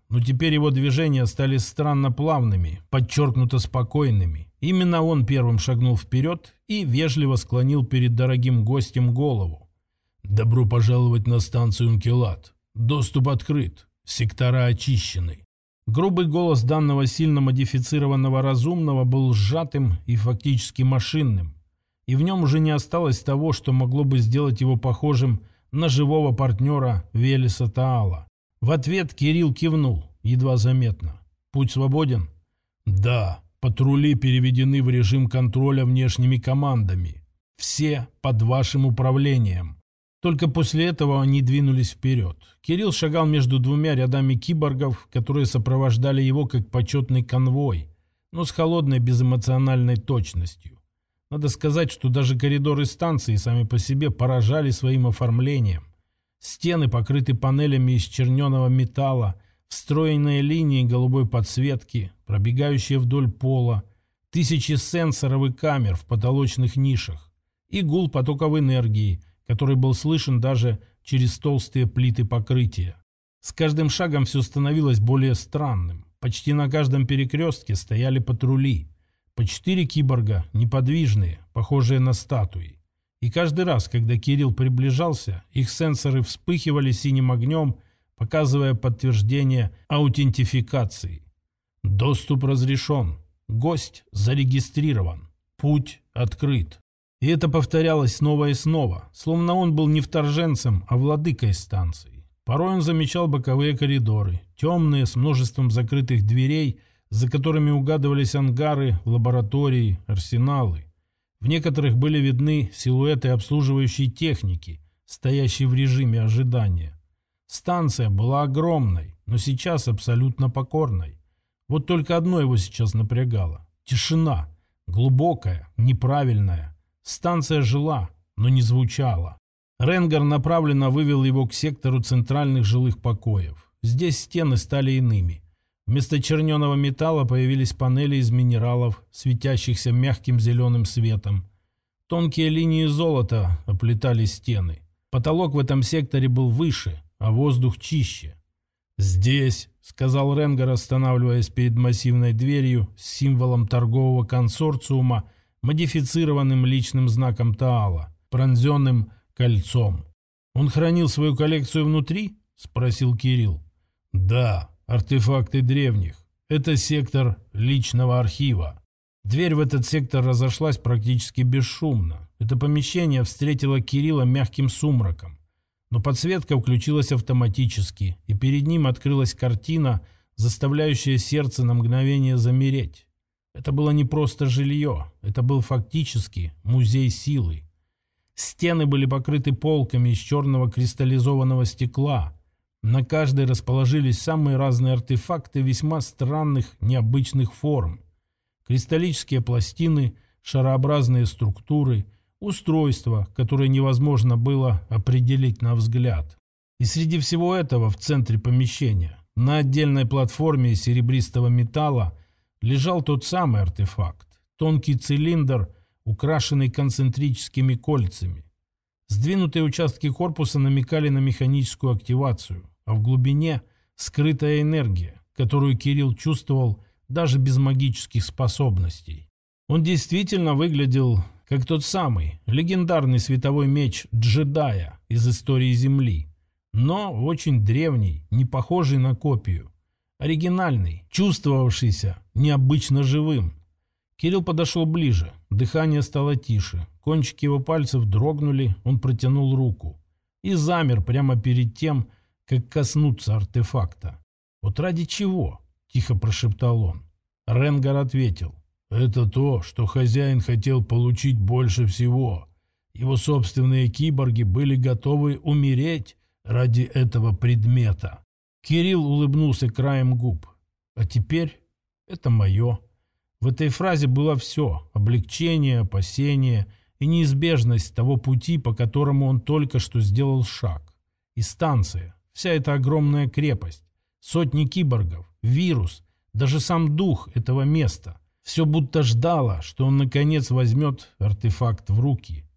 но теперь его движения стали странно плавными, подчеркнуто спокойными. Именно он первым шагнул вперед и вежливо склонил перед дорогим гостем голову. «Добро пожаловать на станцию Ункилат. Доступ открыт. Сектора очищены». Грубый голос данного сильно модифицированного разумного был сжатым и фактически машинным. И в нем уже не осталось того, что могло бы сделать его похожим на живого партнера Велеса Таала. В ответ Кирилл кивнул, едва заметно. «Путь свободен?» «Да, патрули переведены в режим контроля внешними командами. Все под вашим управлением». Только после этого они двинулись вперед. Кирилл шагал между двумя рядами киборгов, которые сопровождали его как почетный конвой, но с холодной безэмоциональной точностью. Надо сказать, что даже коридоры станции сами по себе поражали своим оформлением. Стены покрыты панелями из черненого металла, встроенные линии голубой подсветки, пробегающие вдоль пола, тысячи сенсоров и камер в потолочных нишах и гул потоков энергии, который был слышен даже через толстые плиты покрытия. С каждым шагом все становилось более странным. Почти на каждом перекрестке стояли патрули. По четыре киборга, неподвижные, похожие на статуи. И каждый раз, когда Кирилл приближался, их сенсоры вспыхивали синим огнем, показывая подтверждение аутентификации. Доступ разрешен. Гость зарегистрирован. Путь открыт. И это повторялось снова и снова, словно он был не вторженцем, а владыкой станции. Порой он замечал боковые коридоры, темные, с множеством закрытых дверей, за которыми угадывались ангары, лаборатории, арсеналы. В некоторых были видны силуэты обслуживающей техники, стоящей в режиме ожидания. Станция была огромной, но сейчас абсолютно покорной. Вот только одно его сейчас напрягало – тишина, глубокая, неправильная. Станция жила, но не звучала. Ренгар направленно вывел его к сектору центральных жилых покоев. Здесь стены стали иными. Вместо черненого металла появились панели из минералов, светящихся мягким зеленым светом. Тонкие линии золота оплетали стены. Потолок в этом секторе был выше, а воздух чище. «Здесь», — сказал Ренгар, останавливаясь перед массивной дверью с символом торгового консорциума, модифицированным личным знаком Таала, пронзенным кольцом. «Он хранил свою коллекцию внутри?» — спросил Кирилл. «Да, артефакты древних. Это сектор личного архива». Дверь в этот сектор разошлась практически бесшумно. Это помещение встретило Кирилла мягким сумраком. Но подсветка включилась автоматически, и перед ним открылась картина, заставляющая сердце на мгновение замереть. Это было не просто жилье, это был фактически музей силы. Стены были покрыты полками из черного кристаллизованного стекла. На каждой расположились самые разные артефакты весьма странных, необычных форм. Кристаллические пластины, шарообразные структуры, устройства, которые невозможно было определить на взгляд. И среди всего этого в центре помещения, на отдельной платформе из серебристого металла, лежал тот самый артефакт. Тонкий цилиндр, украшенный концентрическими кольцами. Сдвинутые участки корпуса намекали на механическую активацию, а в глубине скрытая энергия, которую Кирилл чувствовал даже без магических способностей. Он действительно выглядел как тот самый легендарный световой меч джедая из истории Земли, но очень древний, не похожий на копию. Оригинальный, чувствовавшийся необычно живым. Кирилл подошел ближе, дыхание стало тише, кончики его пальцев дрогнули, он протянул руку и замер прямо перед тем, как коснуться артефакта. «Вот ради чего?» – тихо прошептал он. Ренгар ответил: «Это то, что хозяин хотел получить больше всего. Его собственные киборги были готовы умереть ради этого предмета». Кирилл улыбнулся краем губ. «А теперь это мое». В этой фразе было все – облегчение, опасение и неизбежность того пути, по которому он только что сделал шаг. И станция, вся эта огромная крепость, сотни киборгов, вирус, даже сам дух этого места – все будто ждало, что он наконец возьмет артефакт в руки.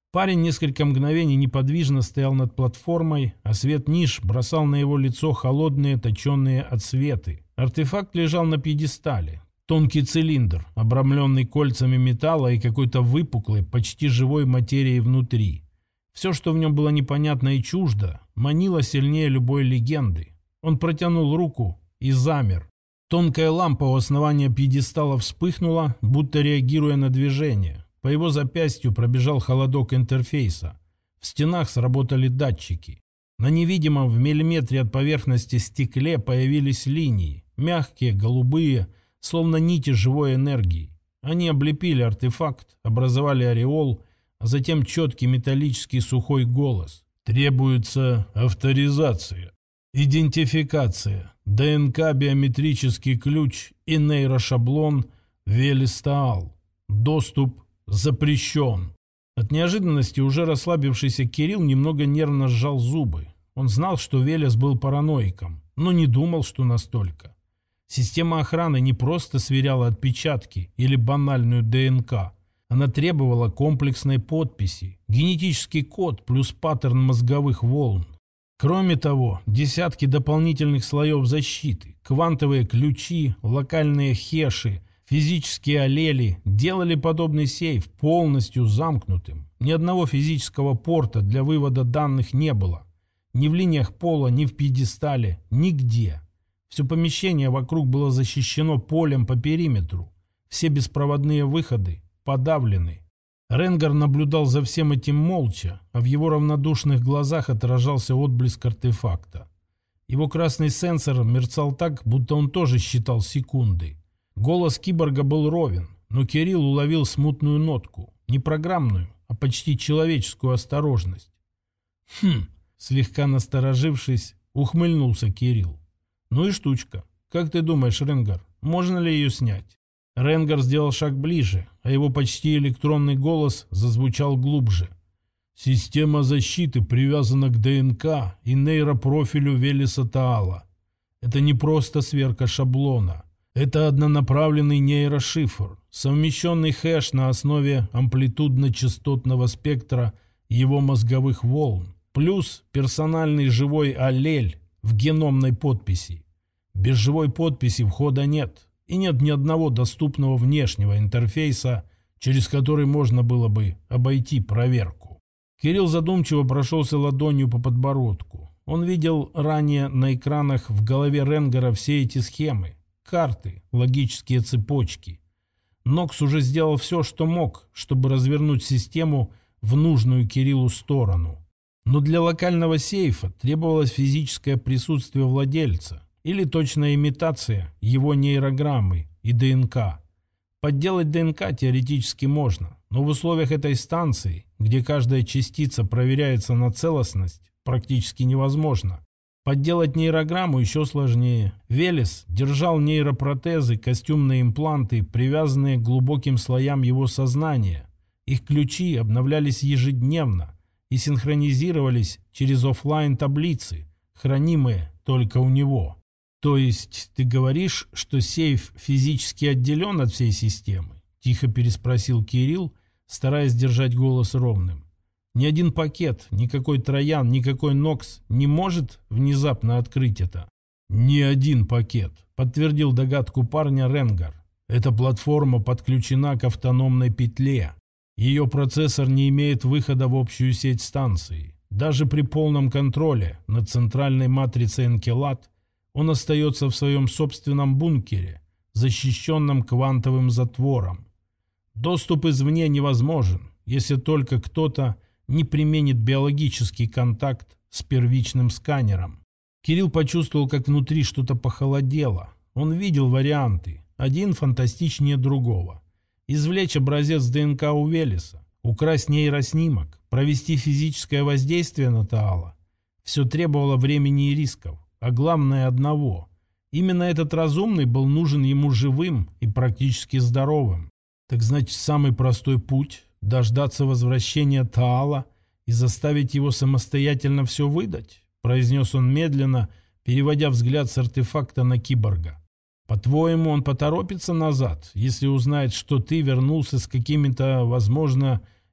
Парень несколько мгновений неподвижно стоял над платформой, а свет ниш бросал на его лицо холодные точенные отсветы. Артефакт лежал на пьедестале. Тонкий цилиндр, обрамленный кольцами металла и какой-то выпуклой, почти живой материей внутри. Все, что в нем было непонятно и чуждо, манило сильнее любой легенды. Он протянул руку и замер. Тонкая лампа у основания пьедестала вспыхнула, будто реагируя на движение. По его запястью пробежал холодок интерфейса. В стенах сработали датчики. На невидимом в миллиметре от поверхности стекле появились линии, мягкие, голубые, словно нити живой энергии. Они облепили артефакт, образовали ореол, а затем четкий металлический сухой голос. Требуется авторизация, идентификация, ДНК, биометрический ключ и нейрошаблон Велес-Таал. Доступ запрещен. От неожиданности уже расслабившийся Кирилл немного нервно сжал зубы. Он знал, что Велес был параноиком, но не думал, что настолько. Система охраны не просто сверяла отпечатки или банальную ДНК. Она требовала комплексной подписи, генетический код плюс паттерн мозговых волн. Кроме того, десятки дополнительных слоев защиты, квантовые ключи, локальные хеши, физические аллели делали подобный сейф полностью замкнутым. Ни одного физического порта для вывода данных не было. Ни в линиях пола, ни в пьедестале, нигде. Все помещение вокруг было защищено полем по периметру. Все беспроводные выходы подавлены. Ренгар наблюдал за всем этим молча, а в его равнодушных глазах отражался отблеск артефакта. Его красный сенсор мерцал так, будто он тоже считал секунды. Голос киборга был ровен, но Кирилл уловил смутную нотку, не программную, а почти человеческую осторожность. «Хм», слегка насторожившись, ухмыльнулся Кирилл. «Ну и штучка. Как ты думаешь, Ренгар, можно ли ее снять?» Ренгар сделал шаг ближе, а его почти электронный голос зазвучал глубже. «Система защиты привязана к ДНК и нейропрофилю Велеса-Таала. Это не просто сверка шаблона. Это однонаправленный нейрошифр, совмещенный хэш на основе амплитудно-частотного спектра его мозговых волн, плюс персональный живой аллель в геномной подписи. Без живой подписи входа нет, и нет ни одного доступного внешнего интерфейса, через который можно было бы обойти проверку. Кирилл задумчиво прошелся ладонью по подбородку. Он видел ранее на экранах в голове Ренгара все эти схемы, карты, логические цепочки. Нокс уже сделал все, что мог, чтобы развернуть систему в нужную Кириллу сторону. Но для локального сейфа требовалось физическое присутствие владельца или точная имитация его нейрограммы и ДНК. Подделать ДНК теоретически можно, но в условиях этой станции, где каждая частица проверяется на целостность, практически невозможно. Подделать нейрограмму еще сложнее. Велес держал нейропротезы, костюмные импланты, привязанные к глубоким слоям его сознания. Их ключи обновлялись ежедневно и синхронизировались через офлайн-таблицы, хранимые только у него. То есть ты говоришь, что сейф физически отделен от всей системы? Тихо переспросил Кирилл, стараясь держать голос ровным. Ни один пакет, никакой Троян, никакой Нокс не может внезапно открыть это. Ни один пакет, подтвердил догадку парня Ренгар. Эта платформа подключена к автономной петле. Ее процессор не имеет выхода в общую сеть станции. Даже при полном контроле над центральной матрицей Энкелад он остается в своем собственном бункере, защищенном квантовым затвором. Доступ извне невозможен, если только кто-то не применит биологический контакт с первичным сканером. Кирилл почувствовал, как внутри что-то похолодело. Он видел варианты, один фантастичнее другого. Извлечь образец ДНК у Велеса, украсть нейроснимок, провести физическое воздействие на Таала. Все требовало времени и рисков, а главное одного. Именно этот разумный был нужен ему живым и практически здоровым. Так значит, самый простой путь – дождаться возвращения Таала и заставить его самостоятельно все выдать, произнес он медленно, переводя взгляд с артефакта на киборга. По-твоему, он поторопится назад, если узнает, что ты вернулся с какими-то, возможно,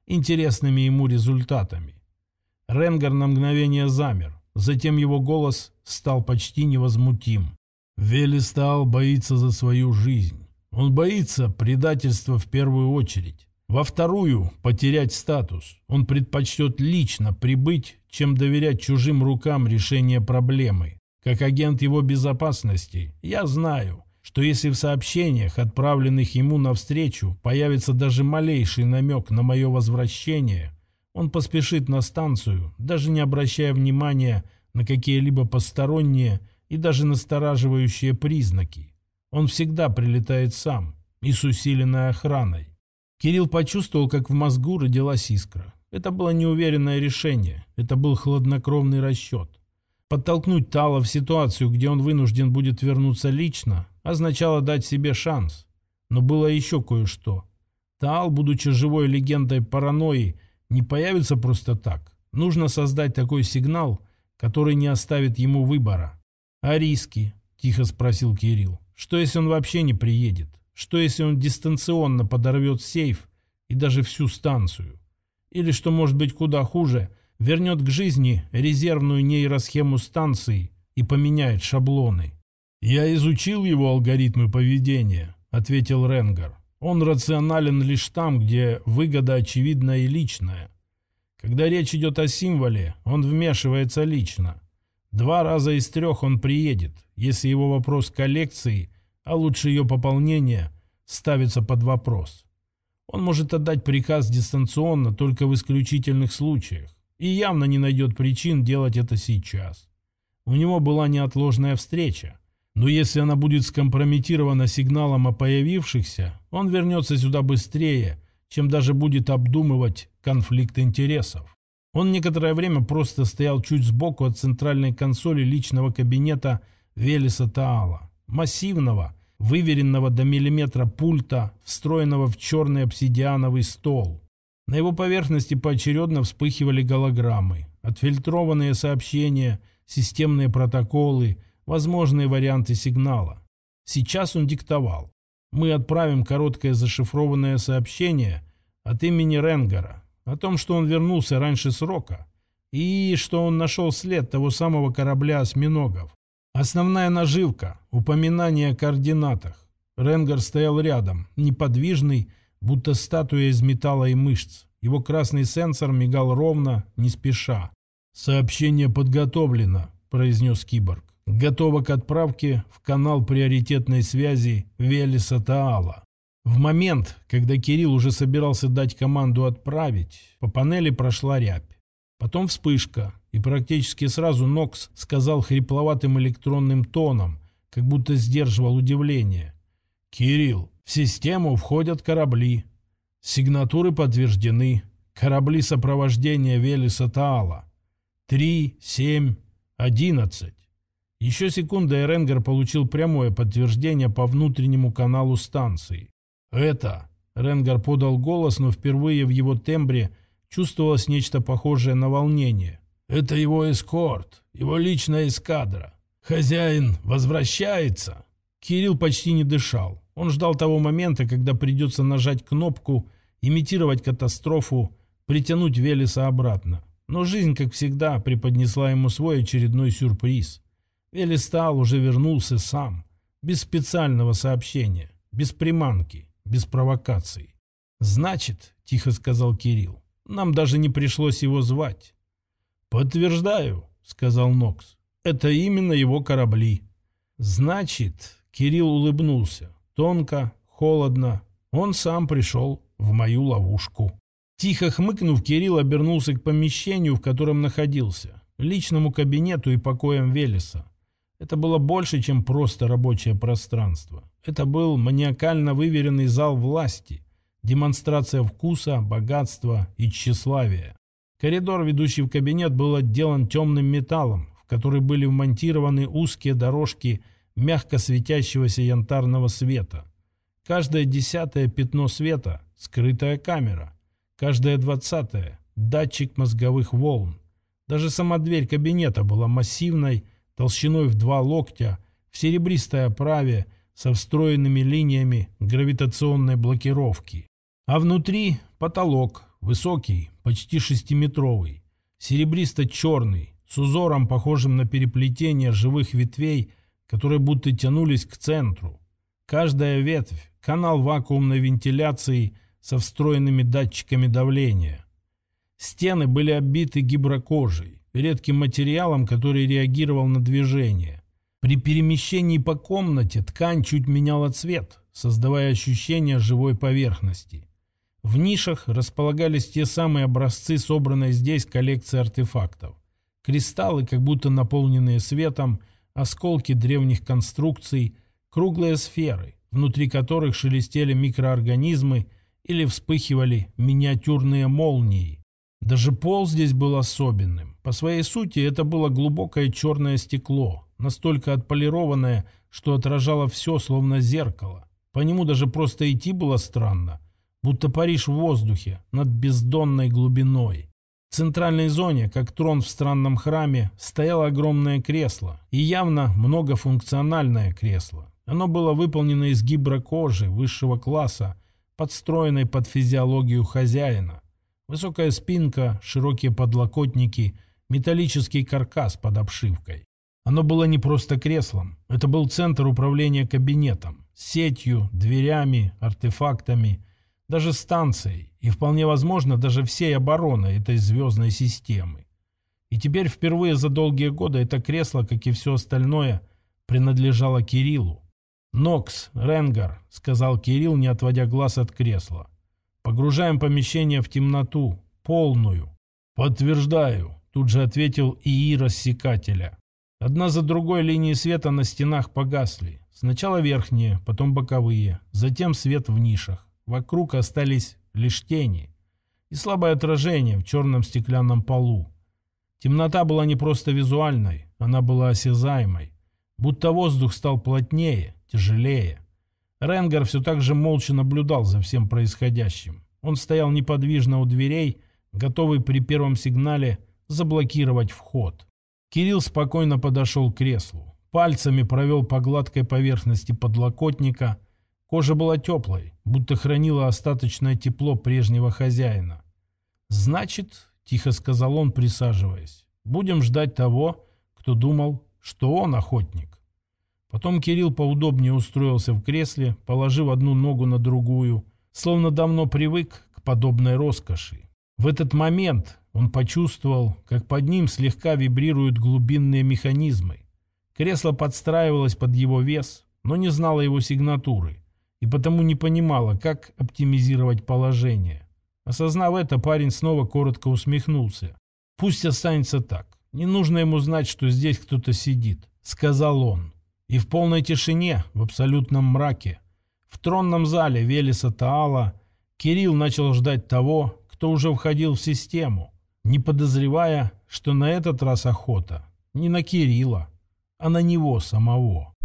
интересными ему результатами. Ренгар на мгновение замер, затем его голос стал почти невозмутим. Велестаал боится за свою жизнь. Он боится предательства в первую очередь. Во вторую – потерять статус. Он предпочтет лично прибыть, чем доверять чужим рукам решение проблемы. Как агент его безопасности, я знаю, что если в сообщениях, отправленных ему навстречу, появится даже малейший намек на мое возвращение, он поспешит на станцию, даже не обращая внимания на какие-либо посторонние и даже настораживающие признаки. Он всегда прилетает сам и с усиленной охраной. Кирилл почувствовал, как в мозгу родилась искра. Это было неуверенное решение, это был хладнокровный расчет. Подтолкнуть Таала в ситуацию, где он вынужден будет вернуться лично, означало дать себе шанс. Но было еще кое-что. Таал, будучи живой легендой паранойи, не появится просто так. Нужно создать такой сигнал, который не оставит ему выбора. «А риски?» – тихо спросил Кирилл. «Что, если он вообще не приедет? Что, если он дистанционно подорвет сейф и даже всю станцию? Или, что может быть куда хуже, вернет к жизни резервную нейросхему станции и поменяет шаблоны?» «Я изучил его алгоритмы поведения», – ответил Ренгар. «Он рационален лишь там, где выгода очевидна и личная. Когда речь идет о символе, он вмешивается лично. Два раза из трех он приедет, если его вопрос коллекции, а лучше ее пополнения, ставится под вопрос. Он может отдать приказ дистанционно только в исключительных случаях и явно не найдет причин делать это сейчас. У него была неотложная встреча, но если она будет скомпрометирована сигналом о появившихся, он вернется сюда быстрее, чем даже будет обдумывать конфликт интересов. Он некоторое время просто стоял чуть сбоку от центральной консоли личного кабинета Велеса Таала, массивного, выверенного до миллиметра пульта, встроенного в черный обсидиановый стол. На его поверхности поочередно вспыхивали голограммы, отфильтрованные сообщения, системные протоколы, возможные варианты сигнала. Сейчас он диктовал. Мы отправим короткое зашифрованное сообщение от имени Ренгара о том, что он вернулся раньше срока и что он нашел след того самого корабля осьминогов. Основная наживка – упоминание о координатах. Ренгар стоял рядом, неподвижный, будто статуя из металла и мышц. Его красный сенсор мигал ровно, не спеша. «Сообщение подготовлено», – произнес киборг. «Готово к отправке в канал приоритетной связи Велеса Таала». В момент, когда Кирилл уже собирался дать команду «отправить», по панели прошла рябь. Потом вспышка, и практически сразу Нокс сказал хрипловатым электронным тоном, как будто сдерживал удивление. «Кирилл, в систему входят корабли. Сигнатуры подтверждены. Корабли сопровождения Велеса Таала. Три, семь, одиннадцать». Еще секунда, и Ренгар получил прямое подтверждение по внутреннему каналу станции. «Это...» — Ренгар подал голос, но впервые в его тембре чувствовалось нечто похожее на волнение. «Это его эскорт, его личная эскадра. Хозяин возвращается». Кирилл почти не дышал. Он ждал того момента, когда придется нажать кнопку, имитировать катастрофу, притянуть Велеса обратно. Но жизнь, как всегда, преподнесла ему свой очередной сюрприз. Велес Таал уже вернулся сам, без специального сообщения, без приманки, без провокаций. «Значит, — тихо сказал Кирилл, — нам даже не пришлось его звать». «Подтверждаю, — сказал Нокс, — это именно его корабли». «Значит, — Кирилл улыбнулся, тонко, холодно, — он сам пришел в мою ловушку». Тихо хмыкнув, Кирилл обернулся к помещению, в котором находился, личному кабинету и покоям Велеса. Это было больше, чем просто рабочее пространство. Это был маниакально выверенный зал власти, демонстрация вкуса, богатства и тщеславия. Коридор, ведущий в кабинет, был отделан темным металлом, в который были вмонтированы узкие дорожки мягко светящегося янтарного света. Каждое десятое пятно света – скрытая камера. Каждое двадцатое – датчик мозговых волн. Даже сама дверь кабинета была массивной, толщиной в два локтя, в серебристой оправе, со встроенными линиями гравитационной блокировки. А внутри потолок, высокий, почти шестиметровый, серебристо-черный, с узором, похожим на переплетение живых ветвей, которые будто тянулись к центру. Каждая ветвь – канал вакуумной вентиляции со встроенными датчиками давления. Стены были оббиты гиброкожей, редким материалом, который реагировал на движение. При перемещении по комнате ткань чуть меняла цвет, создавая ощущение живой поверхности. В нишах располагались те самые образцы, собранной здесь коллекции артефактов. Кристаллы, как будто наполненные светом, осколки древних конструкций, круглые сферы, внутри которых шелестели микроорганизмы или вспыхивали миниатюрные молнии. Даже пол здесь был особенным. По своей сути это было глубокое черное стекло, настолько отполированное, что отражало все, словно зеркало. По нему даже просто идти было странно, будто паришь в воздухе над бездонной глубиной. В центральной зоне, как трон в странном храме, стояло огромное кресло, и явно многофункциональное кресло. Оно было выполнено из гиброкожи высшего класса, подстроенной под физиологию хозяина. Высокая спинка, широкие подлокотники, металлический каркас под обшивкой. Оно было не просто креслом, это был центр управления кабинетом, сетью, дверями, артефактами, даже станцией и, вполне возможно, даже всей обороной этой звездной системы. И теперь впервые за долгие годы это кресло, как и все остальное, принадлежало Кириллу. «Нокс, Ренгар», — сказал Кирилл, не отводя глаз от кресла. «Погружаем помещение в темноту, полную». «Подтверждаю», — тут же ответил ИИ рассекателя. Одна за другой линии света на стенах погасли. Сначала верхние, потом боковые, затем свет в нишах. Вокруг остались лишь тени и слабое отражение в черном стеклянном полу. Темнота была не просто визуальной, она была осязаемой. Будто воздух стал плотнее, тяжелее. Ренгар все так же молча наблюдал за всем происходящим. Он стоял неподвижно у дверей, готовый при первом сигнале заблокировать вход. Кирилл спокойно подошел к креслу. Пальцами провел по гладкой поверхности подлокотника. Кожа была теплой, будто хранила остаточное тепло прежнего хозяина. «Значит, — тихо сказал он, присаживаясь, — будем ждать того, кто думал, что он охотник». Потом Кирилл поудобнее устроился в кресле, положив одну ногу на другую, словно давно привык к подобной роскоши. В этот момент он почувствовал, как под ним слегка вибрируют глубинные механизмы. Кресло подстраивалось под его вес, но не знало его сигнатуры, и потому не понимала, как оптимизировать положение. Осознав это, парень снова коротко усмехнулся. «Пусть останется так. Не нужно ему знать, что здесь кто-то сидит», — сказал он. И в полной тишине, в абсолютном мраке, в тронном зале Велеса Таала, Кирилл начал ждать того, кто уже входил в систему, не подозревая, что на этот раз охота не на Кирилла, а на него самого.